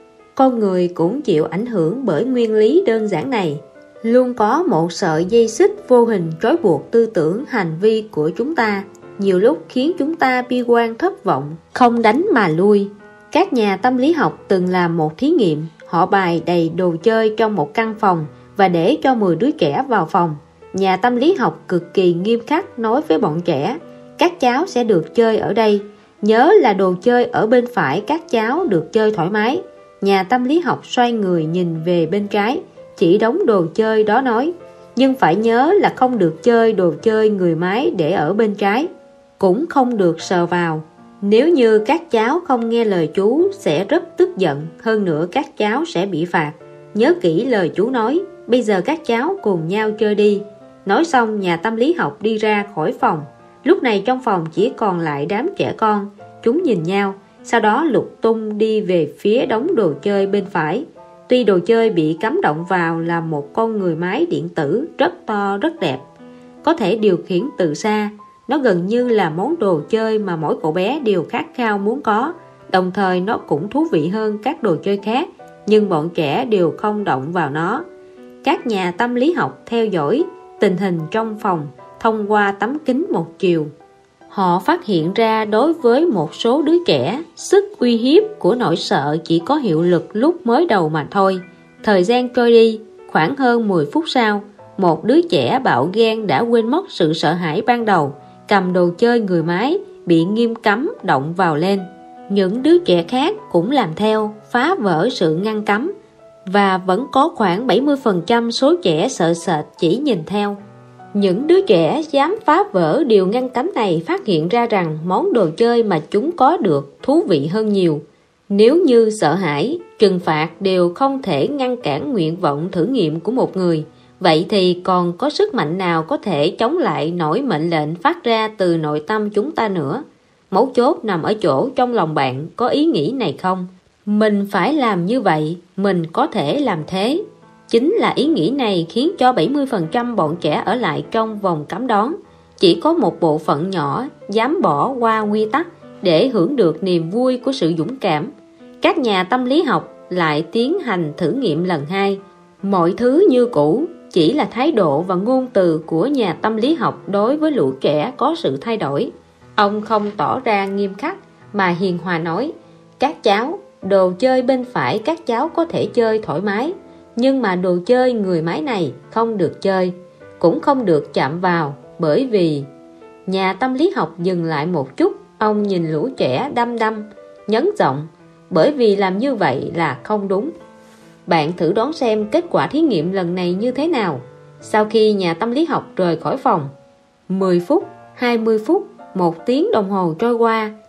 Con người cũng chịu ảnh hưởng bởi nguyên lý đơn giản này. Luôn có một sợi dây xích vô hình trói buộc tư tưởng hành vi của chúng ta, nhiều lúc khiến chúng ta bi quan thất vọng, không đánh mà lui. Các nhà tâm lý học từng làm một thí nghiệm. Họ bày đầy đồ chơi trong một căn phòng và để cho mười đứa trẻ vào phòng. Nhà tâm lý học cực kỳ nghiêm khắc nói với bọn trẻ, các cháu sẽ được chơi ở đây, nhớ là đồ chơi ở bên phải các cháu được chơi thoải mái. Nhà tâm lý học xoay người nhìn về bên trái, chỉ đống đồ chơi đó nói, nhưng phải nhớ là không được chơi đồ chơi người mái để ở bên trái, cũng không được sờ vào. Nếu như các cháu không nghe lời chú sẽ rất tức giận, hơn nữa các cháu sẽ bị phạt. Nhớ kỹ lời chú nói, bây giờ các cháu cùng nhau chơi đi. Nói xong, nhà tâm lý học đi ra khỏi phòng. Lúc này trong phòng chỉ còn lại đám trẻ con. Chúng nhìn nhau, sau đó lục tung đi về phía đống đồ chơi bên phải. Tuy đồ chơi bị cắm động vào là một con người máy điện tử rất to rất đẹp, có thể điều khiển từ xa. Nó gần như là món đồ chơi mà mỗi cậu bé đều khát khao muốn có. Đồng thời nó cũng thú vị hơn các đồ chơi khác, nhưng bọn trẻ đều không động vào nó. Các nhà tâm lý học theo dõi tình hình trong phòng thông qua tấm kính một chiều. Họ phát hiện ra đối với một số đứa trẻ, sức uy hiếp của nỗi sợ chỉ có hiệu lực lúc mới đầu mà thôi. Thời gian trôi đi, khoảng hơn mười phút sau, một đứa trẻ bạo gan đã quên mất sự sợ hãi ban đầu, cầm đồ chơi người máy bị nghiêm cấm động vào lên. Những đứa trẻ khác cũng làm theo, phá vỡ sự ngăn cấm, và vẫn có khoảng bảy mươi phần trăm số trẻ sợ sệt chỉ nhìn theo. Những đứa trẻ dám phá vỡ điều ngăn cấm này phát hiện ra rằng món đồ chơi mà chúng có được thú vị hơn nhiều. Nếu như sợ hãi, trừng phạt đều không thể ngăn cản nguyện vọng thử nghiệm của một người, vậy thì còn có sức mạnh nào có thể chống lại nổi mệnh lệnh phát ra từ nội tâm chúng ta nữa? Mấu chốt nằm ở chỗ trong lòng bạn có ý nghĩ này không? Mình phải làm như vậy, mình có thể làm thế. Chính là ý nghĩ này khiến cho bảy mươi phần trăm bọn trẻ ở lại trong vòng cấm đoán. Chỉ có một bộ phận nhỏ dám bỏ qua quy tắc để hưởng được niềm vui của sự dũng cảm. Các nhà tâm lý học lại tiến hành thử nghiệm lần hai. Mọi thứ như cũ, chỉ là thái độ và ngôn từ của nhà tâm lý học đối với lũ trẻ có sự thay đổi. Ông không tỏ ra nghiêm khắc mà hiền hòa nói, các cháu, đồ chơi bên phải các cháu có thể chơi thoải mái, nhưng mà đồ chơi người máy này không được chơi, cũng không được chạm vào, bởi vì... Nhà tâm lý học dừng lại một chút, ông nhìn lũ trẻ đăm đăm, nhấn giọng, bởi vì làm như vậy là không đúng. Bạn thử đoán xem kết quả thí nghiệm lần này như thế nào. Sau khi nhà tâm lý học rời khỏi phòng, mười phút, hai mươi phút, một tiếng đồng hồ trôi qua,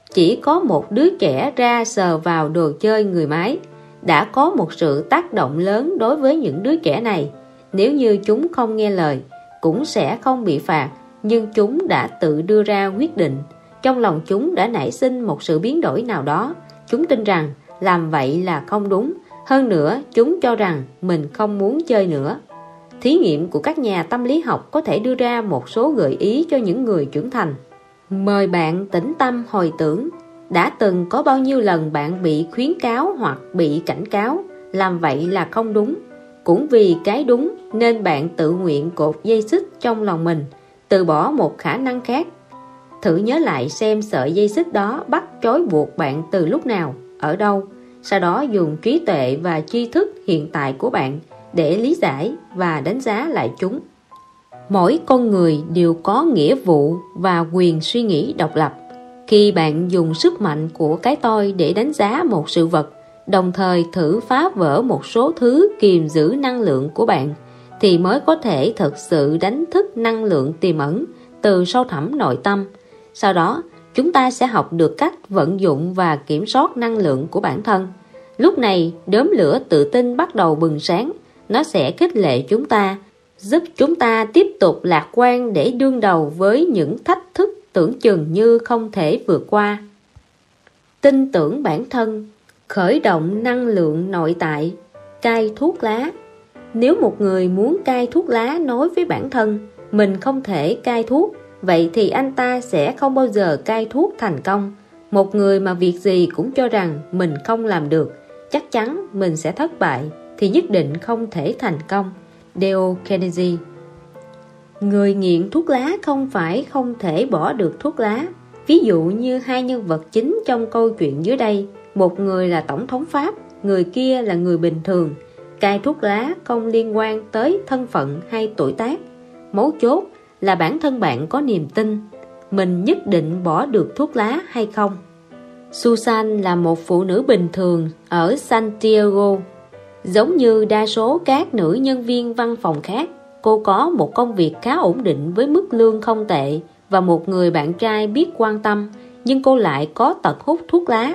Chỉ có một đứa trẻ ra sờ vào đồ chơi người máy đã có một sự tác động lớn đối với những đứa trẻ này. Nếu như chúng không nghe lời cũng sẽ không bị phạt, nhưng chúng đã tự đưa ra quyết định. Trong lòng chúng đã nảy sinh một sự biến đổi nào đó. Chúng tin rằng làm vậy là không đúng. Hơn nữa, chúng cho rằng mình không muốn chơi nữa. Thí nghiệm của các nhà tâm lý học có thể đưa ra một số gợi ý cho những người trưởng thành. Mời bạn tĩnh tâm hồi tưởng. Đã từng có bao nhiêu lần bạn bị khuyến cáo hoặc bị cảnh cáo làm vậy là không đúng? Cũng vì cái đúng nên bạn tự nguyện cột dây xích trong lòng mình, từ bỏ một khả năng khác. Thử nhớ lại xem sợi dây xích đó bắt trói buộc bạn từ lúc nào, ở đâu. Sau đó dùng trí tuệ và tri thức hiện tại của bạn để lý giải và đánh giá lại chúng. Mỗi con người đều có nghĩa vụ và quyền suy nghĩ độc lập. Khi bạn dùng sức mạnh của cái tôi để đánh giá một sự vật, đồng thời thử phá vỡ một số thứ kiềm giữ năng lượng của bạn, thì mới có thể thực sự đánh thức năng lượng tiềm ẩn từ sâu thẳm nội tâm. Sau đó, chúng ta sẽ học được cách vận dụng và kiểm soát năng lượng của bản thân. Lúc này, đốm lửa tự tin bắt đầu bừng sáng. Nó sẽ khích lệ chúng ta, giúp chúng ta tiếp tục lạc quan để đương đầu với những thách thức tưởng chừng như không thể vượt qua. Tin tưởng bản thân, khởi động năng lượng nội tại, cai thuốc lá. Nếu một người muốn cai thuốc lá nói với bản thân mình không thể cai thuốc, vậy thì anh ta sẽ không bao giờ cai thuốc thành công. Một người mà việc gì cũng cho rằng mình không làm được, chắc chắn mình sẽ thất bại, thì nhất định không thể thành công. Dale Carnegie. Người nghiện thuốc lá không phải không thể bỏ được thuốc lá. Ví dụ như hai nhân vật chính trong câu chuyện dưới đây, một người là tổng thống Pháp, người kia là người bình thường. Cai thuốc lá không liên quan tới thân phận hay tuổi tác. Mấu chốt là bản thân bạn có niềm tin mình nhất định bỏ được thuốc lá hay không. Susan là một phụ nữ bình thường ở Santiago. Giống như đa số các nữ nhân viên văn phòng khác, cô có một công việc khá ổn định với mức lương không tệ và một người bạn trai biết quan tâm, nhưng cô lại có tật hút thuốc lá.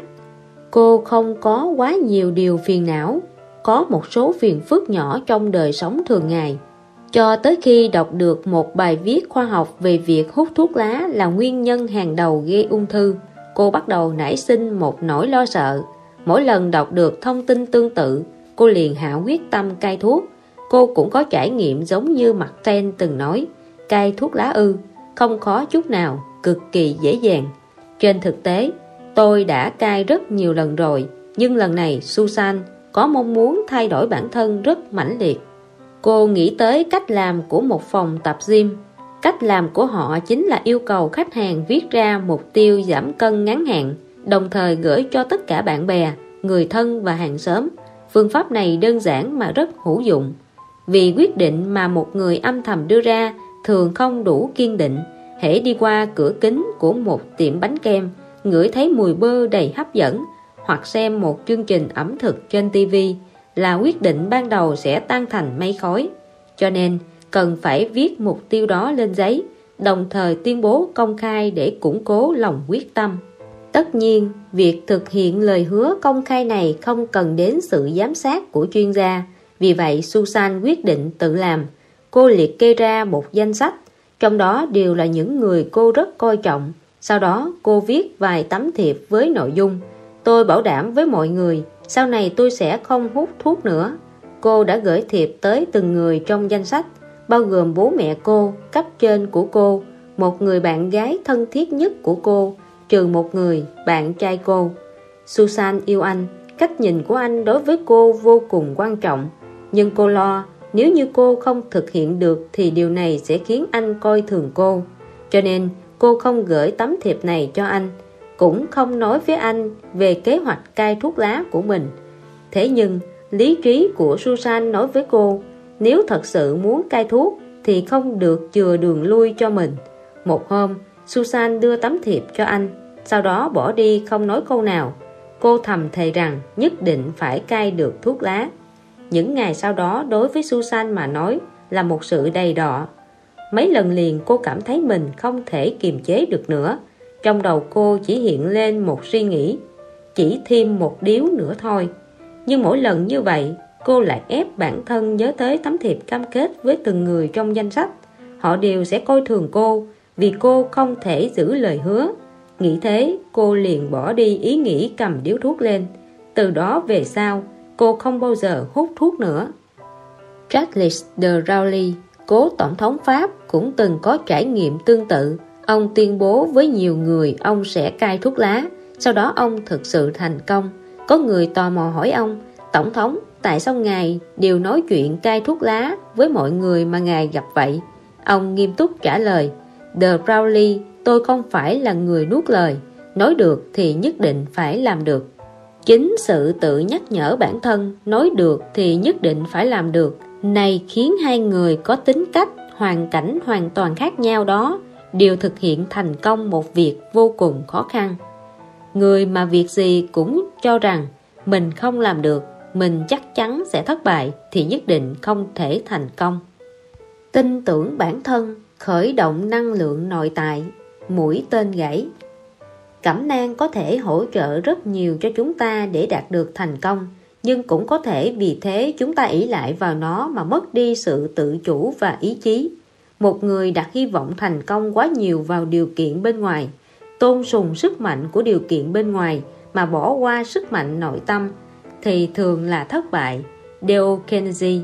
Cô không có quá nhiều điều phiền não, có một số phiền phức nhỏ trong đời sống thường ngày. Cho tới khi đọc được một bài viết khoa học về việc hút thuốc lá là nguyên nhân hàng đầu gây ung thư, cô bắt đầu nảy sinh một nỗi lo sợ. Mỗi lần đọc được thông tin tương tự, cô liền hạ quyết tâm cai thuốc. Cô cũng có trải nghiệm giống như Martin từng nói, cai thuốc lá ư, không khó chút nào, cực kỳ dễ dàng. Trên thực tế, tôi đã cai rất nhiều lần rồi, nhưng lần này Susan có mong muốn thay đổi bản thân rất mãnh liệt. Cô nghĩ tới cách làm của một phòng tập gym. Cách làm của họ chính là yêu cầu khách hàng viết ra mục tiêu giảm cân ngắn hạn, đồng thời gửi cho tất cả bạn bè, người thân và hàng xóm. Phương pháp này đơn giản mà rất hữu dụng. Vì quyết định mà một người âm thầm đưa ra thường không đủ kiên định. Hễ đi qua cửa kính của một tiệm bánh kem, ngửi thấy mùi bơ đầy hấp dẫn, hoặc xem một chương trình ẩm thực trên ti vi, là quyết định ban đầu sẽ tan thành mây khói. Cho nên cần phải viết mục tiêu đó lên giấy, đồng thời tuyên bố công khai để củng cố lòng quyết tâm. Tất nhiên, việc thực hiện lời hứa công khai này không cần đến sự giám sát của chuyên gia. Vì vậy, Susan quyết định tự làm. Cô liệt kê ra một danh sách, trong đó đều là những người cô rất coi trọng. Sau đó, cô viết vài tấm thiệp với nội dung: tôi bảo đảm với mọi người, sau này tôi sẽ không hút thuốc nữa. Cô đã gửi thiệp tới từng người trong danh sách, bao gồm bố mẹ cô, cấp trên của cô, một người bạn gái thân thiết nhất của cô, trừ một người, bạn trai cô. Susan yêu anh, cách nhìn của anh đối với cô vô cùng quan trọng, nhưng cô lo nếu như cô không thực hiện được thì điều này sẽ khiến anh coi thường cô. Cho nên cô không gửi tấm thiệp này cho anh, cũng không nói với anh về kế hoạch cai thuốc lá của mình. Thế nhưng lý trí của Susan nói với cô, nếu thật sự muốn cai thuốc thì không được chừa đường lui cho mình. Một hôm, Susan đưa tấm thiệp cho anh, sau đó bỏ đi không nói câu nào. Cô thầm thề rằng nhất định phải cai được thuốc lá. Những ngày sau đó đối với Susan mà nói là một sự đầy đọa. Mấy lần liền cô cảm thấy mình không thể kiềm chế được nữa. Trong đầu cô chỉ hiện lên một suy nghĩ, chỉ thêm một điếu nữa thôi. Nhưng mỗi lần như vậy, cô lại ép bản thân nhớ tới tấm thiệp cam kết với từng người trong danh sách. Họ đều sẽ coi thường cô vì cô không thể giữ lời hứa. Nghĩ thế, cô liền bỏ đi ý nghĩ cầm điếu thuốc lên. Từ đó về sau, cô không bao giờ hút thuốc nữa. Charles de Gaulle, cố tổng thống Pháp, cũng từng có trải nghiệm tương tự. Ông tuyên bố với nhiều người ông sẽ cai thuốc lá. Sau đó ông thực sự thành công. Có người tò mò hỏi ông, tổng thống, tại sao ngài đều nói chuyện cai thuốc lá với mọi người mà ngài gặp vậy? Ông nghiêm túc trả lời, De Gaulle, tôi không phải là người nuốt lời. Nói được thì nhất định phải làm được. Chính sự tự nhắc nhở bản thân nói được thì nhất định phải làm được này khiến hai người có tính cách, hoàn cảnh hoàn toàn khác nhau đó đều thực hiện thành công một việc vô cùng khó khăn. Người mà việc gì cũng cho rằng mình không làm được, mình chắc chắn sẽ thất bại thì nhất định không thể thành công. Tin tưởng bản thân, khởi động năng lượng nội tại, mũi tên gãy. Cẩm nang có thể hỗ trợ rất nhiều cho chúng ta để đạt được thành công, nhưng cũng có thể vì thế chúng ta ỷ lại vào nó mà mất đi sự tự chủ và ý chí. Một người đặt hy vọng thành công quá nhiều vào điều kiện bên ngoài, tôn sùng sức mạnh của điều kiện bên ngoài mà bỏ qua sức mạnh nội tâm thì thường là thất bại. Dale Carnegie.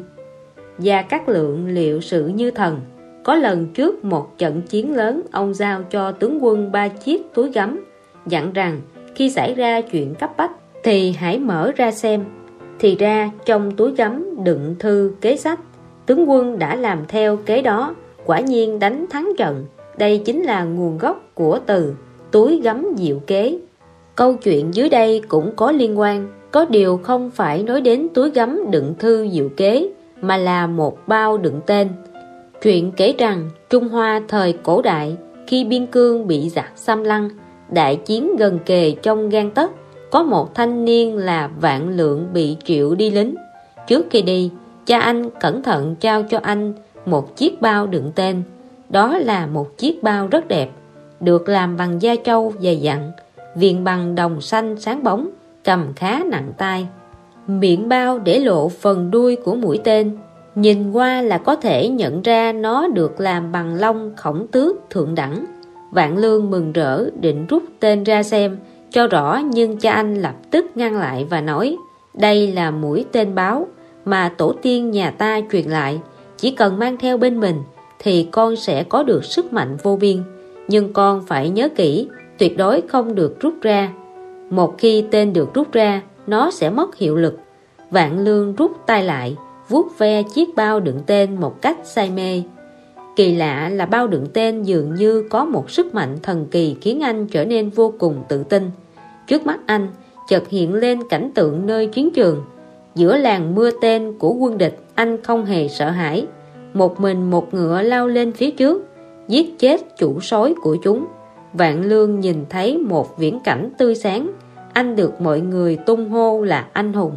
Gia Cát Lượng liệu sự như thần. Có lần trước một trận chiến lớn, ông giao cho tướng quân ba chiếc túi gấm, dặn rằng khi xảy ra chuyện cấp bách thì hãy mở ra xem. Thì ra trong túi gấm đựng thư kế sách. Tướng quân đã làm theo kế đó, quả nhiên đánh thắng trận. Đây chính là nguồn gốc của từ túi gấm diệu kế. Câu chuyện dưới đây cũng có liên quan, có điều không phải nói đến túi gấm đựng thư diệu kế, mà là một bao đựng tên. Chuyện kể rằng Trung Hoa thời cổ đại, khi biên cương bị giặc xâm lăng, đại chiến gần kề trong gang tấc, có một thanh niên là Vạn Lượng bị triệu đi lính. Trước khi đi, cha anh cẩn thận trao cho anh một chiếc bao đựng tên. Đó là một chiếc bao rất đẹp, được làm bằng da trâu dày dặn, viền bằng đồng xanh sáng bóng, cầm khá nặng tay. Miệng bao để lộ phần đuôi của mũi tên, nhìn qua là có thể nhận ra nó được làm bằng lông khổng tước thượng đẳng. Vạn Lương mừng rỡ định rút tên ra xem cho rõ, nhưng cha anh lập tức ngăn lại và nói, đây là mũi tên báo mà tổ tiên nhà ta truyền lại, chỉ cần mang theo bên mình thì con sẽ có được sức mạnh vô biên, nhưng con phải nhớ kỹ, tuyệt đối không được rút ra. Một khi tên được rút ra, nó sẽ mất hiệu lực. Vạn Lương rút tay lại, vuốt ve chiếc bao đựng tên một cách say mê. Kỳ lạ là bao đựng tên dường như có một sức mạnh thần kỳ khiến anh trở nên vô cùng tự tin. Trước mắt anh chợt hiện lên cảnh tượng nơi chiến trường. Giữa làn mưa tên của quân địch, anh không hề sợ hãi. Một mình một ngựa lao lên phía trước, giết chết chủ soái của chúng. Vạn Lương nhìn thấy một viễn cảnh tươi sáng. Anh được mọi người tung hô là anh hùng.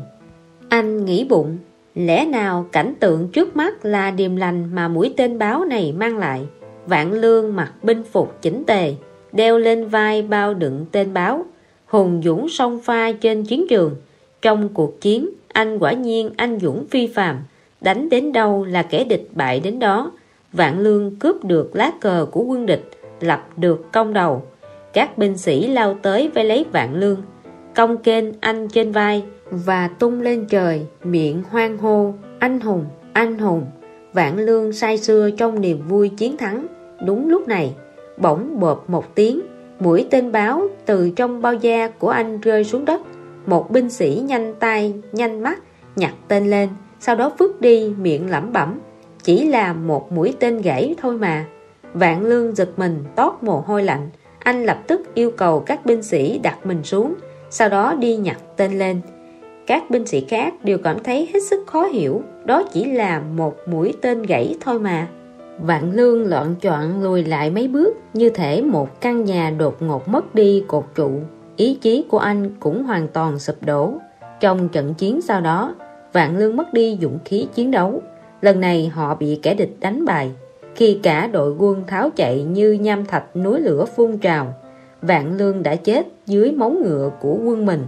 Anh nghĩ bụng, lẽ nào cảnh tượng trước mắt là điềm lành mà mũi tên báo này mang lại? Vạn Lương mặc binh phục chỉnh tề, đeo lên vai bao đựng tên báo, hùng dũng xông pha trên chiến trường. Trong cuộc chiến, anh quả nhiên anh dũng phi phàm, đánh đến đâu là kẻ địch bại đến đó. Vạn Lương cướp được lá cờ của quân địch, lập được công đầu. Các binh sĩ lao tới vây lấy Vạn Lương, cong kênh anh trên vai và tung lên trời, miệng hoan hô, anh hùng, anh hùng. Vạn Lương say sưa trong niềm vui chiến thắng. Đúng lúc này, bỗng bộp một tiếng, mũi tên báo từ trong bao da của anh rơi xuống đất. Một binh sĩ nhanh tay, nhanh mắt, nhặt tên lên, sau đó vứt đi, miệng lẩm bẩm, chỉ là một mũi tên gãy thôi mà. Vạn Lương giật mình, toát mồ hôi lạnh. Anh lập tức yêu cầu các binh sĩ đặt mình xuống, sau đó đi nhặt tên lên. Các binh sĩ khác đều cảm thấy hết sức khó hiểu, đó chỉ là một mũi tên gãy thôi mà. Vạn Lương loạng choạng lùi lại mấy bước, như thể một căn nhà đột ngột mất đi cột trụ. Ý chí của anh cũng hoàn toàn sụp đổ. Trong trận chiến sau đó, Vạn Lương mất đi dũng khí chiến đấu. Lần này họ bị kẻ địch đánh bại. Khi cả đội quân tháo chạy như nham thạch núi lửa phun trào, Vạn Lương đã chết dưới móng ngựa của quân mình.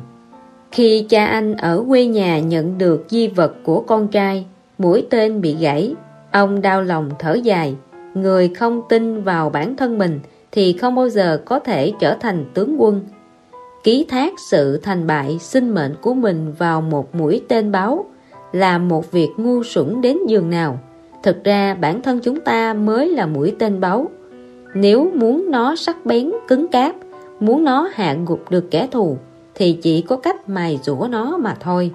Khi cha anh ở quê nhà nhận được di vật của con trai, mũi tên bị gãy, ông đau lòng thở dài. Người không tin vào bản thân mình thì không bao giờ có thể trở thành tướng quân. Ký thác sự thành bại sinh mệnh của mình vào một mũi tên báo là một việc ngu xuẩn đến giường nào. Thực ra bản thân chúng ta mới là mũi tên báo. Nếu muốn nó sắc bén cứng cáp, muốn nó hạ gục được kẻ thù, thì chỉ có cách mài dũa nó mà thôi.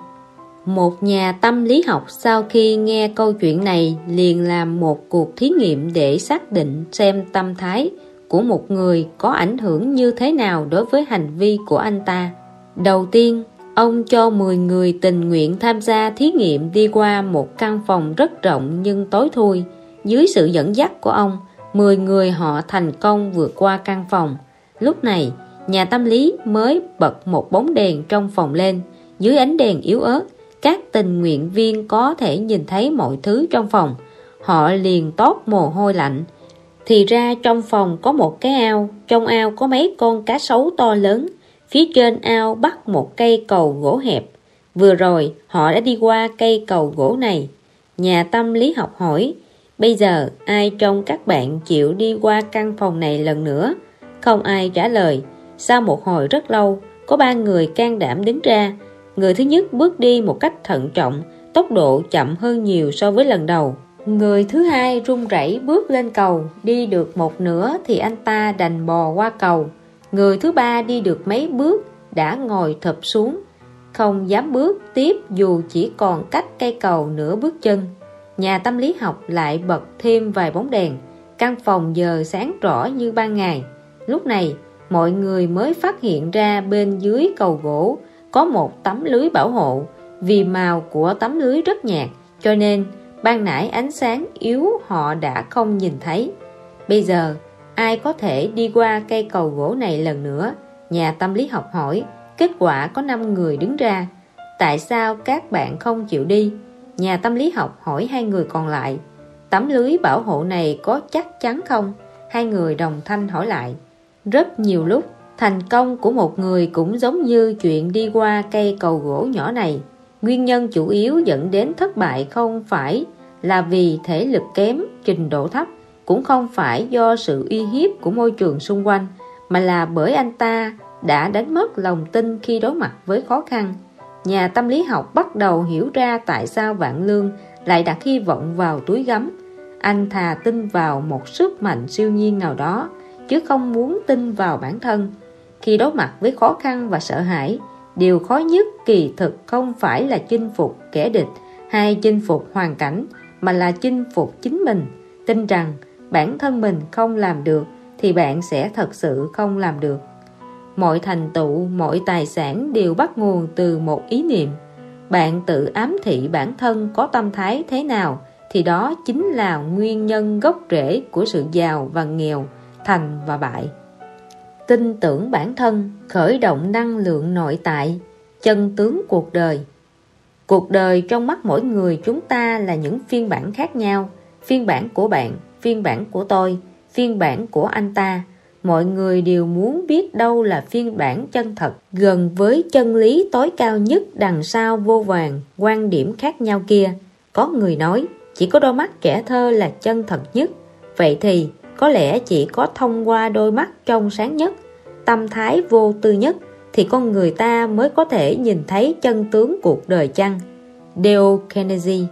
Một nhà tâm lý học sau khi nghe câu chuyện này liền làm một cuộc thí nghiệm để xác định xem tâm thái của một người có ảnh hưởng như thế nào đối với hành vi của anh ta. Đầu tiên, ông cho mười người tình nguyện tham gia thí nghiệm đi qua một căn phòng rất rộng nhưng tối thui. Dưới sự dẫn dắt của ông, mười người họ thành công vượt qua căn phòng. Lúc này, nhà tâm lý mới bật một bóng đèn trong phòng lên. Dưới ánh đèn yếu ớt, các tình nguyện viên có thể nhìn thấy mọi thứ trong phòng. Họ liền toát mồ hôi lạnh. Thì ra trong phòng có một cái ao, trong ao có mấy con cá sấu to lớn. Phía trên ao bắt một cây cầu gỗ hẹp. Vừa rồi họ đã đi qua cây cầu gỗ này. Nhà tâm lý học hỏi, bây giờ ai trong các bạn chịu đi qua căn phòng này lần nữa? Không ai trả lời. Sau một hồi rất lâu, có ba người can đảm đứng ra. Người thứ nhất bước đi một cách thận trọng, tốc độ chậm hơn nhiều so với lần đầu. Người thứ hai run rẩy bước lên cầu, đi được một nửa thì anh ta đành bò qua cầu. Người thứ ba đi được mấy bước đã ngồi thụp xuống, không dám bước tiếp dù chỉ còn cách cây cầu nửa bước chân. Nhà tâm lý học lại bật thêm vài bóng đèn. Căn phòng giờ sáng rõ như ban ngày. Lúc này mọi người mới phát hiện ra bên dưới cầu gỗ có một tấm lưới bảo hộ. Vì màu của tấm lưới rất nhạt, cho nên ban nãy ánh sáng yếu họ đã không nhìn thấy. Bây giờ ai có thể đi qua cây cầu gỗ này lần nữa? Nhà tâm lý học hỏi. Kết quả có năm người đứng ra. Tại sao các bạn không chịu đi? Nhà tâm lý học hỏi hai người còn lại. Tấm lưới bảo hộ này có chắc chắn không? Hai người đồng thanh hỏi lại. Rất nhiều lúc, thành công của một người cũng giống như chuyện đi qua cây cầu gỗ nhỏ này. Nguyên nhân chủ yếu dẫn đến thất bại không phải là vì thể lực kém, trình độ thấp, cũng không phải do sự uy hiếp của môi trường xung quanh, mà là bởi anh ta đã đánh mất lòng tin khi đối mặt với khó khăn. Nhà tâm lý học bắt đầu hiểu ra tại sao Vạn Lương lại đặt hy vọng vào túi gấm. Anh thà tin vào một sức mạnh siêu nhiên nào đó, chứ không muốn tin vào bản thân. Khi đối mặt với khó khăn và sợ hãi, điều khó nhất kỳ thực không phải là chinh phục kẻ địch hay chinh phục hoàn cảnh, mà là chinh phục chính mình. Tin rằng bản thân mình không làm được thì bạn sẽ thật sự không làm được. Mọi thành tựu, mọi tài sản đều bắt nguồn từ một ý niệm. Bạn tự ám thị bản thân có tâm thái thế nào thì đó chính là nguyên nhân gốc rễ của sự giàu và nghèo, thành và bại. Tin tưởng bản thân, khởi động năng lượng nội tại, chân tướng cuộc đời. Cuộc đời trong mắt mỗi người chúng ta là những phiên bản khác nhau. Phiên bản của bạn, phiên bản của tôi, phiên bản của anh ta. Mọi người đều muốn biết đâu là phiên bản chân thật, gần với chân lý tối cao nhất đằng sau vô vàn quan điểm khác nhau kia. Có người nói chỉ có đôi mắt trẻ thơ là chân thật nhất. Vậy thì có lẽ chỉ có thông qua đôi mắt trong sáng nhất, tâm thái vô tư nhất thì con người ta mới có thể nhìn thấy chân tướng cuộc đời chăng? Dale Carnegie.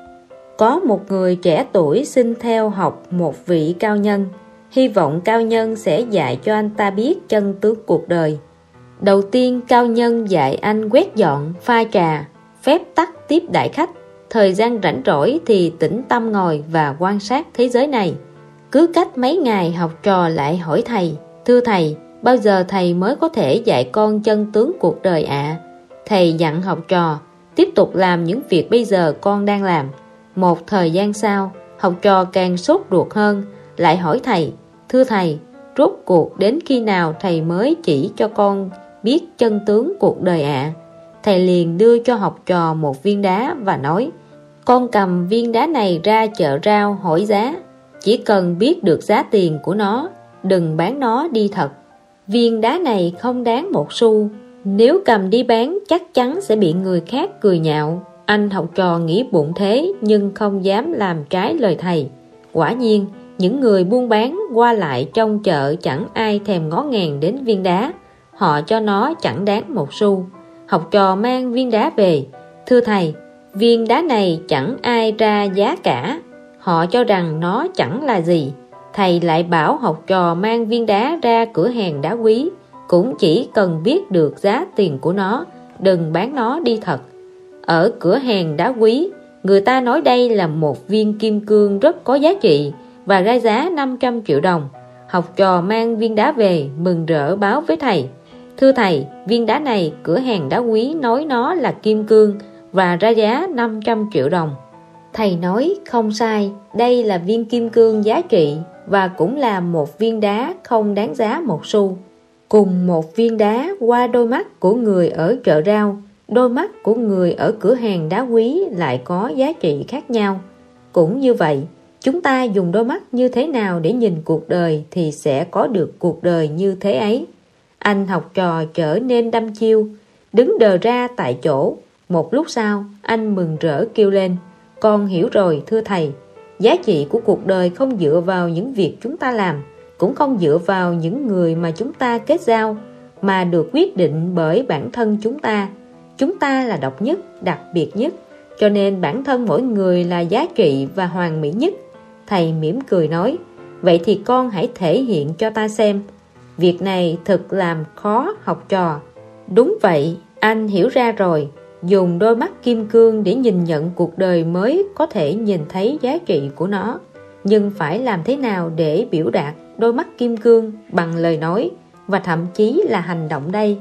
Có một người trẻ tuổi xin theo học một vị cao nhân, hy vọng cao nhân sẽ dạy cho anh ta biết chân tướng cuộc đời. Đầu tiên, cao nhân dạy anh quét dọn, pha trà, phép tắc tiếp đại khách. Thời gian rảnh rỗi thì tĩnh tâm ngồi và quan sát thế giới này. Cứ cách mấy ngày, học trò lại hỏi thầy: thưa thầy, bao giờ thầy mới có thể dạy con chân tướng cuộc đời ạ? À? Thầy dặn học trò tiếp tục làm những việc bây giờ con đang làm. Một thời gian sau, học trò càng sốt ruột hơn, lại hỏi thầy: thưa thầy, rốt cuộc đến khi nào thầy mới chỉ cho con biết chân tướng cuộc đời ạ? À? Thầy liền đưa cho học trò một viên đá và nói: con cầm viên đá này ra chợ rau hỏi giá, chỉ cần biết được giá tiền của nó, đừng bán nó đi thật. Viên đá này không đáng một xu, nếu cầm đi bán chắc chắn sẽ bị người khác cười nhạo. Anh học trò nghĩ bụng thế nhưng không dám làm trái lời thầy. Quả nhiên, những người buôn bán qua lại trong chợ chẳng ai thèm ngó ngàng đến viên đá. Họ cho nó chẳng đáng một xu. Học trò mang viên đá về. Thưa thầy, viên đá này chẳng ai ra giá cả. Họ cho rằng nó chẳng là gì. Thầy lại bảo học trò mang viên đá ra cửa hàng đá quý, cũng chỉ cần biết được giá tiền của nó, đừng bán nó đi thật. Ở cửa hàng đá quý, người ta nói đây là một viên kim cương rất có giá trị và ra giá năm trăm triệu đồng. Học trò mang viên đá về mừng rỡ báo với thầy: thưa thầy, viên đá này cửa hàng đá quý nói nó là kim cương và ra giá năm trăm triệu đồng. Thầy nói không sai, đây là viên kim cương giá trị và cũng là một viên đá không đáng giá một xu. Cùng một viên đá qua đôi mắt của người ở chợ rau, đôi mắt của người ở cửa hàng đá quý lại có giá trị khác nhau. Cũng như vậy, chúng ta dùng đôi mắt như thế nào để nhìn cuộc đời thì sẽ có được cuộc đời như thế ấy. Anh học trò trở nên đăm chiêu, đứng đờ ra tại chỗ. Một lúc sau, anh mừng rỡ kêu lên: con hiểu rồi thưa thầy. Giá trị của cuộc đời không dựa vào những việc chúng ta làm, cũng không dựa vào những người mà chúng ta kết giao, mà được quyết định bởi bản thân chúng ta. Chúng ta là độc nhất, đặc biệt nhất, cho nên bản thân mỗi người là giá trị và hoàn mỹ nhất. Thầy mỉm cười nói: vậy thì con hãy thể hiện cho ta xem. Việc này thật làm khó học trò. Đúng vậy, anh hiểu ra rồi. Dùng đôi mắt kim cương để nhìn nhận cuộc đời mới có thể nhìn thấy giá trị của nó. Nhưng phải làm thế nào để biểu đạt đôi mắt kim cương bằng lời nói và thậm chí là hành động đây?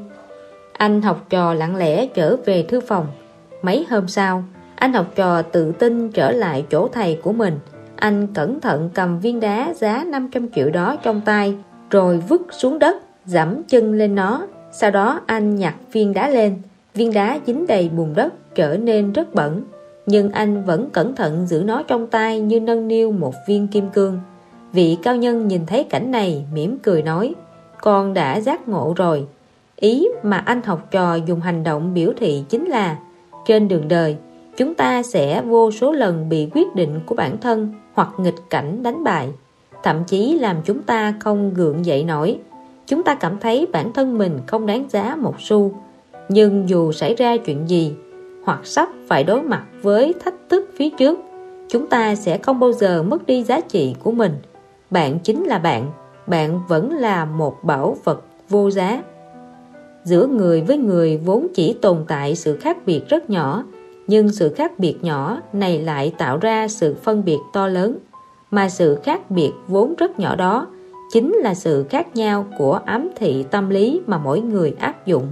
Anh học trò lặng lẽ trở về thư phòng. Mấy hôm sau, anh học trò tự tin trở lại chỗ thầy của mình. Anh cẩn thận cầm viên đá giá năm trăm triệu đó trong tay, rồi vứt xuống đất, giẫm chân lên nó. Sau đó anh nhặt viên đá lên. Viên đá dính đầy bùn đất, trở nên rất bẩn, nhưng anh vẫn cẩn thận giữ nó trong tay như nâng niu một viên kim cương. Vị cao nhân nhìn thấy cảnh này mỉm cười nói: con đã giác ngộ rồi. Ý mà anh học trò dùng hành động biểu thị chính là trên đường đời chúng ta sẽ vô số lần bị quyết định của bản thân hoặc nghịch cảnh đánh bại, thậm chí làm chúng ta không gượng dậy nổi. Chúng ta cảm thấy bản thân mình không đáng giá một xu. Nhưng dù xảy ra chuyện gì, hoặc sắp phải đối mặt với thách thức phía trước, chúng ta sẽ không bao giờ mất đi giá trị của mình. Bạn chính là bạn, bạn vẫn là một bảo vật vô giá. Giữa người với người vốn chỉ tồn tại sự khác biệt rất nhỏ, nhưng sự khác biệt nhỏ này lại tạo ra sự phân biệt to lớn. Mà sự khác biệt vốn rất nhỏ đó chính là sự khác nhau của ám thị tâm lý mà mỗi người áp dụng.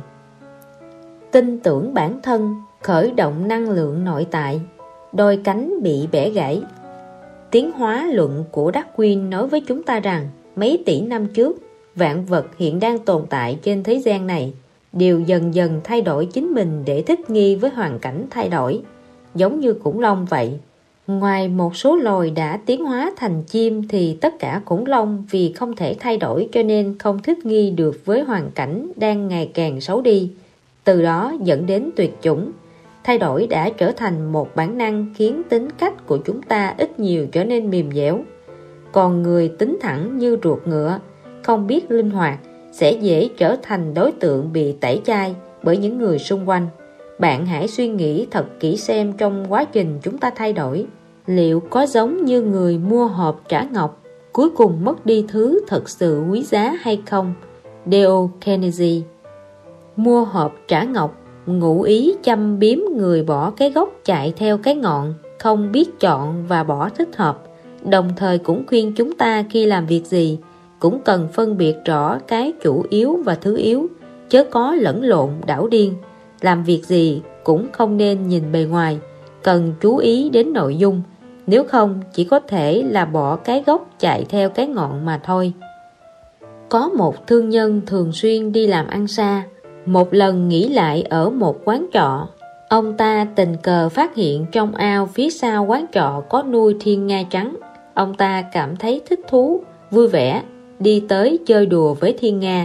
Tin tưởng bản thân, khởi động năng lượng nội tại. Đôi cánh bị bẻ gãy. Tiến hóa luận của Darwin nói với chúng ta rằng mấy tỷ năm trước, vạn vật hiện đang tồn tại trên thế gian này đều dần dần thay đổi chính mình để thích nghi với hoàn cảnh thay đổi, giống như khủng long vậy. Ngoài một số loài đã tiến hóa thành chim thì tất cả khủng long vì không thể thay đổi cho nên không thích nghi được với hoàn cảnh đang ngày càng xấu đi, từ đó dẫn đến tuyệt chủng. Thay đổi đã trở thành một bản năng khiến tính cách của chúng ta ít nhiều trở nên mềm dẻo. Còn người tính thẳng như ruột ngựa, không biết linh hoạt, sẽ dễ trở thành đối tượng bị tẩy chay bởi những người xung quanh. Bạn hãy suy nghĩ thật kỹ xem trong quá trình chúng ta thay đổi, liệu có giống như người mua hộp trả ngọc, cuối cùng mất đi thứ thật sự quý giá hay không? Dale Carnegie. Mua hộp trả ngọc ngụ ý châm biếm người bỏ cái gốc chạy theo cái ngọn, không biết chọn và bỏ thích hợp. Đồng thời cũng khuyên chúng ta khi làm việc gì cũng cần phân biệt rõ cái chủ yếu và thứ yếu, chớ có lẫn lộn đảo điên. Làm việc gì cũng không nên nhìn bề ngoài, cần chú ý đến nội dung, nếu không chỉ có thể là bỏ cái gốc chạy theo cái ngọn mà thôi. Có một thương nhân thường xuyên đi làm ăn xa. Một lần nghỉ lại ở một quán trọ, ông ta tình cờ phát hiện trong ao phía sau quán trọ có nuôi thiên nga trắng. Ông ta cảm thấy thích thú, vui vẻ, đi tới chơi đùa với thiên nga.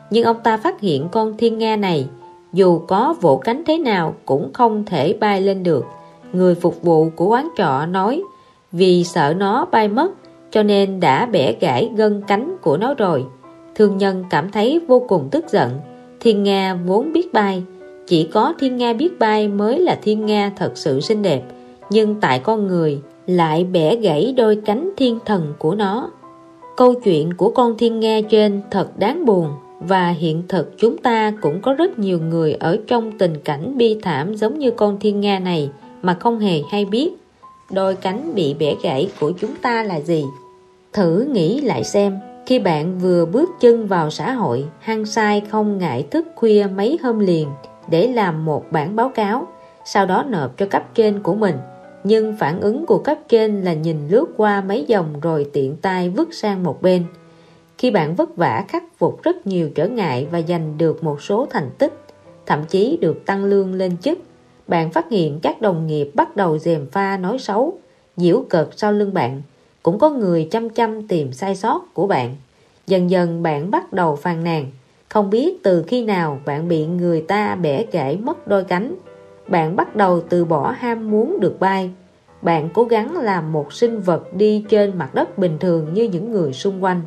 Nhưng ông ta phát hiện con thiên nga này dù có vỗ cánh thế nào cũng không thể bay lên được. Người phục vụ của quán trọ nói vì sợ nó bay mất cho nên đã bẻ gãy gân cánh của nó rồi. Thương nhân cảm thấy vô cùng tức giận. Thiên nga vốn biết bay, chỉ có thiên nga biết bay mới là thiên nga thật sự xinh đẹp, nhưng tại con người lại bẻ gãy đôi cánh thiên thần của nó. Câu chuyện của con thiên nga trên thật đáng buồn, và hiện thực chúng ta cũng có rất nhiều người ở trong tình cảnh bi thảm giống như con thiên nga này mà không hề hay biết đôi cánh bị bẻ gãy của chúng ta là gì. Thử nghĩ lại xem, khi bạn vừa bước chân vào xã hội, hăng say không ngại thức khuya mấy hôm liền để làm một bản báo cáo, sau đó nộp cho cấp trên của mình, nhưng phản ứng của cấp trên là nhìn lướt qua mấy dòng rồi tiện tay vứt sang một bên. Khi bạn vất vả khắc phục rất nhiều trở ngại và giành được một số thành tích, thậm chí được tăng lương lên chức, bạn phát hiện các đồng nghiệp bắt đầu gièm pha nói xấu, giễu cợt sau lưng bạn. Cũng có người chăm chăm tìm sai sót của bạn. Dần dần bạn bắt đầu phàn nàn, không biết từ khi nào bạn bị người ta bẻ gãy mất đôi cánh. Bạn bắt đầu từ bỏ ham muốn được bay. Bạn cố gắng làm một sinh vật đi trên mặt đất bình thường như những người xung quanh.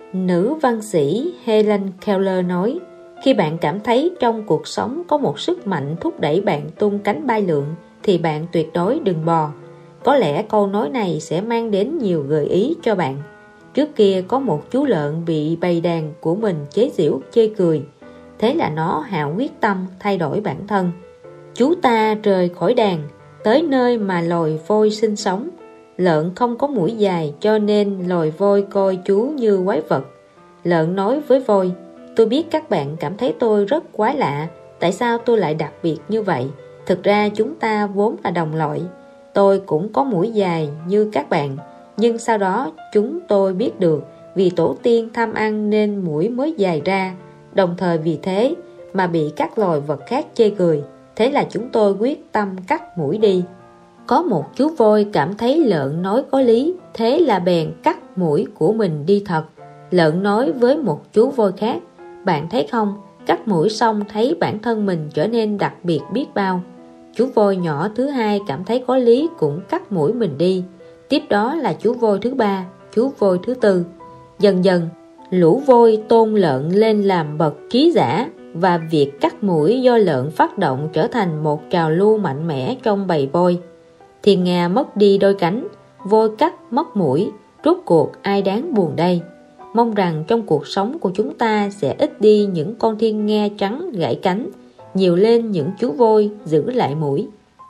Nữ văn sĩ Helen Keller nói, khi bạn cảm thấy trong cuộc sống có một sức mạnh thúc đẩy bạn tung cánh bay lượn thì bạn tuyệt đối đừng bò. Có lẽ câu nói này sẽ mang đến nhiều gợi ý cho bạn. Trước kia có một chú lợn bị bầy đàn của mình chế giễu chê cười. Thế là nó hạ quyết tâm thay đổi bản thân. Chú ta rời khỏi đàn, tới nơi mà lồi vôi sinh sống. Lợn không có mũi dài cho nên lồi vôi coi chú như quái vật. Lợn nói với vôi, tôi biết các bạn cảm thấy tôi rất quái lạ. Tại sao tôi lại đặc biệt như vậy? Thực ra chúng ta vốn là đồng loại. Tôi cũng có mũi dài như các bạn, nhưng sau đó chúng tôi biết được vì tổ tiên tham ăn nên mũi mới dài ra, đồng thời vì thế mà bị các loài vật khác chê cười. Thế là chúng tôi quyết tâm cắt mũi đi. Có một chú voi cảm thấy lợn nói có lý, thế là bèn cắt mũi của mình đi thật. Lợn nói với một chú voi khác, bạn thấy không, cắt mũi xong thấy bản thân mình trở nên đặc biệt biết bao. Chú voi nhỏ thứ hai cảm thấy có lý cũng cắt mũi mình đi. Tiếp đó là chú voi thứ ba, chú voi thứ tư. Dần dần, lũ voi tôn lợn lên làm bậc trí giả, và việc cắt mũi do lợn phát động trở thành một trào lưu mạnh mẽ trong bầy voi. Thiên nga mất đi đôi cánh, voi cắt mất mũi, rốt cuộc ai đáng buồn đây? Mong rằng trong cuộc sống của chúng ta sẽ ít đi những con thiên nga trắng gãy cánh, nhiều lên những chú voi giữ lại mũi.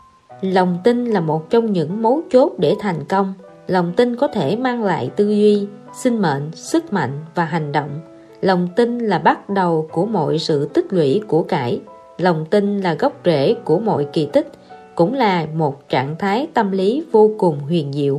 Lòng tin là một trong những mấu chốt để thành công. Lòng tin có thể mang lại tư duy, sinh mệnh, sức mạnh và hành động. Lòng tin là bắt đầu của mọi sự tích lũy của cải. Lòng tin là gốc rễ của mọi kỳ tích, cũng là một trạng thái tâm lý vô cùng huyền diệu.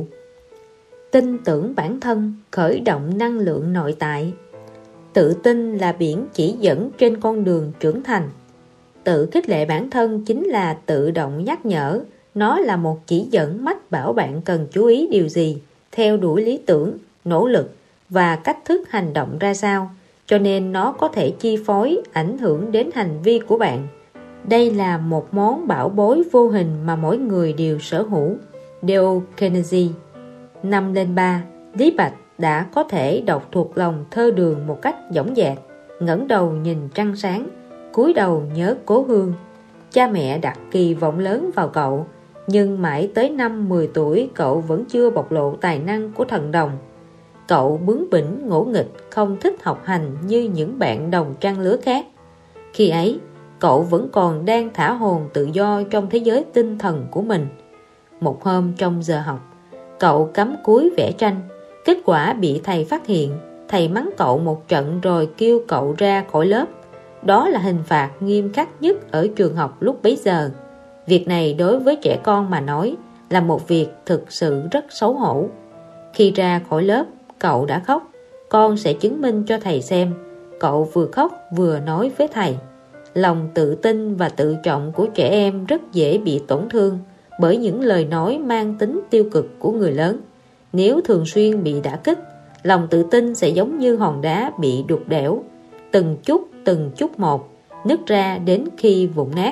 Tin tưởng bản thân, khởi động năng lượng nội tại. Tự tin là biển chỉ dẫn trên con đường trưởng thành. Tự khích lệ bản thân chính là tự động nhắc nhở. Nó là một chỉ dẫn mách bảo bạn cần chú ý điều gì, theo đuổi lý tưởng, nỗ lực và cách thức hành động ra sao, cho nên nó có thể chi phối, ảnh hưởng đến hành vi của bạn. Đây là một món bảo bối vô hình mà mỗi người đều sở hữu. Dale Carnegie. Năm lên ba, Lý Bạch đã có thể đọc thuộc lòng thơ đường một cách dõng dạc, ngẩng đầu nhìn trăng sáng, cúi đầu nhớ cố hương. Cha mẹ đặt kỳ vọng lớn vào cậu, nhưng mãi tới năm mười tuổi cậu vẫn chưa bộc lộ tài năng của thần đồng. Cậu bướng bỉnh, ngỗ nghịch, không thích học hành như những bạn đồng trang lứa khác. Khi ấy, cậu vẫn còn đang thả hồn tự do trong thế giới tinh thần của mình. Một hôm trong giờ học, cậu cắm cúi vẽ tranh. Kết quả bị thầy phát hiện. Thầy mắng cậu một trận rồi kêu cậu ra khỏi lớp. Đó là hình phạt nghiêm khắc nhất ở trường học lúc bấy giờ. Việc này đối với trẻ con mà nói là một việc thực sự rất xấu hổ. Khi ra khỏi lớp, cậu đã khóc. Con sẽ chứng minh cho thầy xem. Cậu vừa khóc vừa nói với thầy. Lòng tự tin và tự trọng của trẻ em rất dễ bị tổn thương bởi những lời nói mang tính tiêu cực của người lớn. Nếu thường xuyên bị đả kích, lòng tự tin sẽ giống như hòn đá bị đục đẽo. từng chút từng chút một, nứt ra đến khi vụn nát.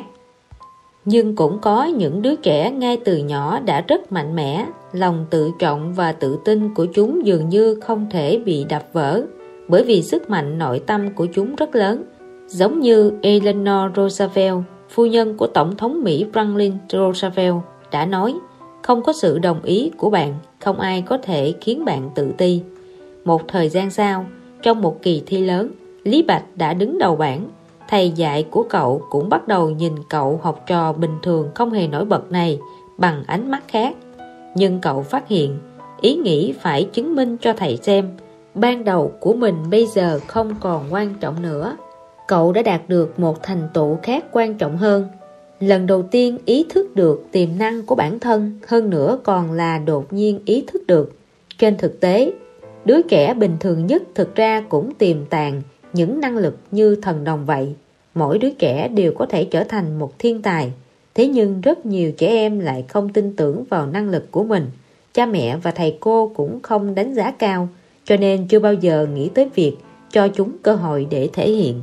Nhưng cũng có những đứa trẻ ngay từ nhỏ đã rất mạnh mẽ, lòng tự trọng và tự tin của chúng dường như không thể bị đập vỡ, bởi vì sức mạnh nội tâm của chúng rất lớn. Giống như Eleanor Roosevelt, phu nhân của Tổng thống Mỹ Franklin Roosevelt đã nói, không có sự đồng ý của bạn, không ai có thể khiến bạn tự ti. Một thời gian sau, trong một kỳ thi lớn, Lý Bạch đã đứng đầu bảng. Thầy dạy của cậu cũng bắt đầu nhìn cậu học trò bình thường không hề nổi bật này bằng ánh mắt khác. Nhưng cậu phát hiện, ý nghĩ phải chứng minh cho thầy xem, ban đầu của mình bây giờ không còn quan trọng nữa. Cậu đã đạt được một thành tựu khác quan trọng hơn. Lần đầu tiên ý thức được tiềm năng của bản thân, hơn nữa còn là đột nhiên ý thức được. Trên thực tế, đứa trẻ bình thường nhất thực ra cũng tiềm tàng những năng lực như thần đồng vậy. Mỗi đứa trẻ đều có thể trở thành một thiên tài. Thế nhưng rất nhiều trẻ em lại không tin tưởng vào năng lực của mình. Cha mẹ và thầy cô cũng không đánh giá cao, cho nên chưa bao giờ nghĩ tới việc cho chúng cơ hội để thể hiện.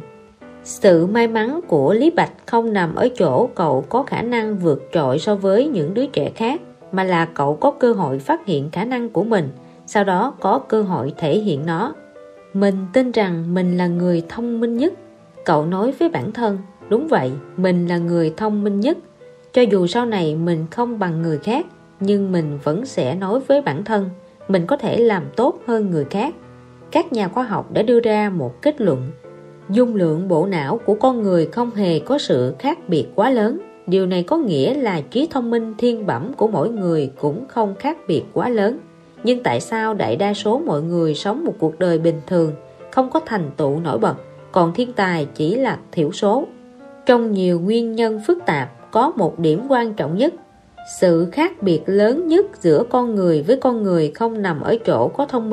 Sự may mắn của Lý Bạch không nằm ở chỗ cậu có khả năng vượt trội so với những đứa trẻ khác, mà là cậu có cơ hội phát hiện khả năng của mình, sau đó có cơ hội thể hiện nó. Mình tin rằng mình là người thông minh nhất. Cậu nói với bản thân, đúng vậy, mình là người thông minh nhất. Cho dù sau này mình không bằng người khác, nhưng mình vẫn sẽ nói với bản thân, mình có thể làm tốt hơn người khác. Các nhà khoa học đã đưa ra một kết luận. Dung lượng bộ não của con người không hề có sự khác biệt quá lớn. Điều này có nghĩa là trí thông minh thiên bẩm của mỗi người cũng không khác biệt quá lớn. Nhưng tại sao đại đa số mọi người sống một cuộc đời bình thường, không có thành tựu nổi bật, còn thiên tài chỉ là thiểu số? Trong nhiều nguyên nhân phức tạp, có một điểm quan trọng nhất. Sự khác biệt lớn nhất giữa con người với con người không nằm ở chỗ có thông minh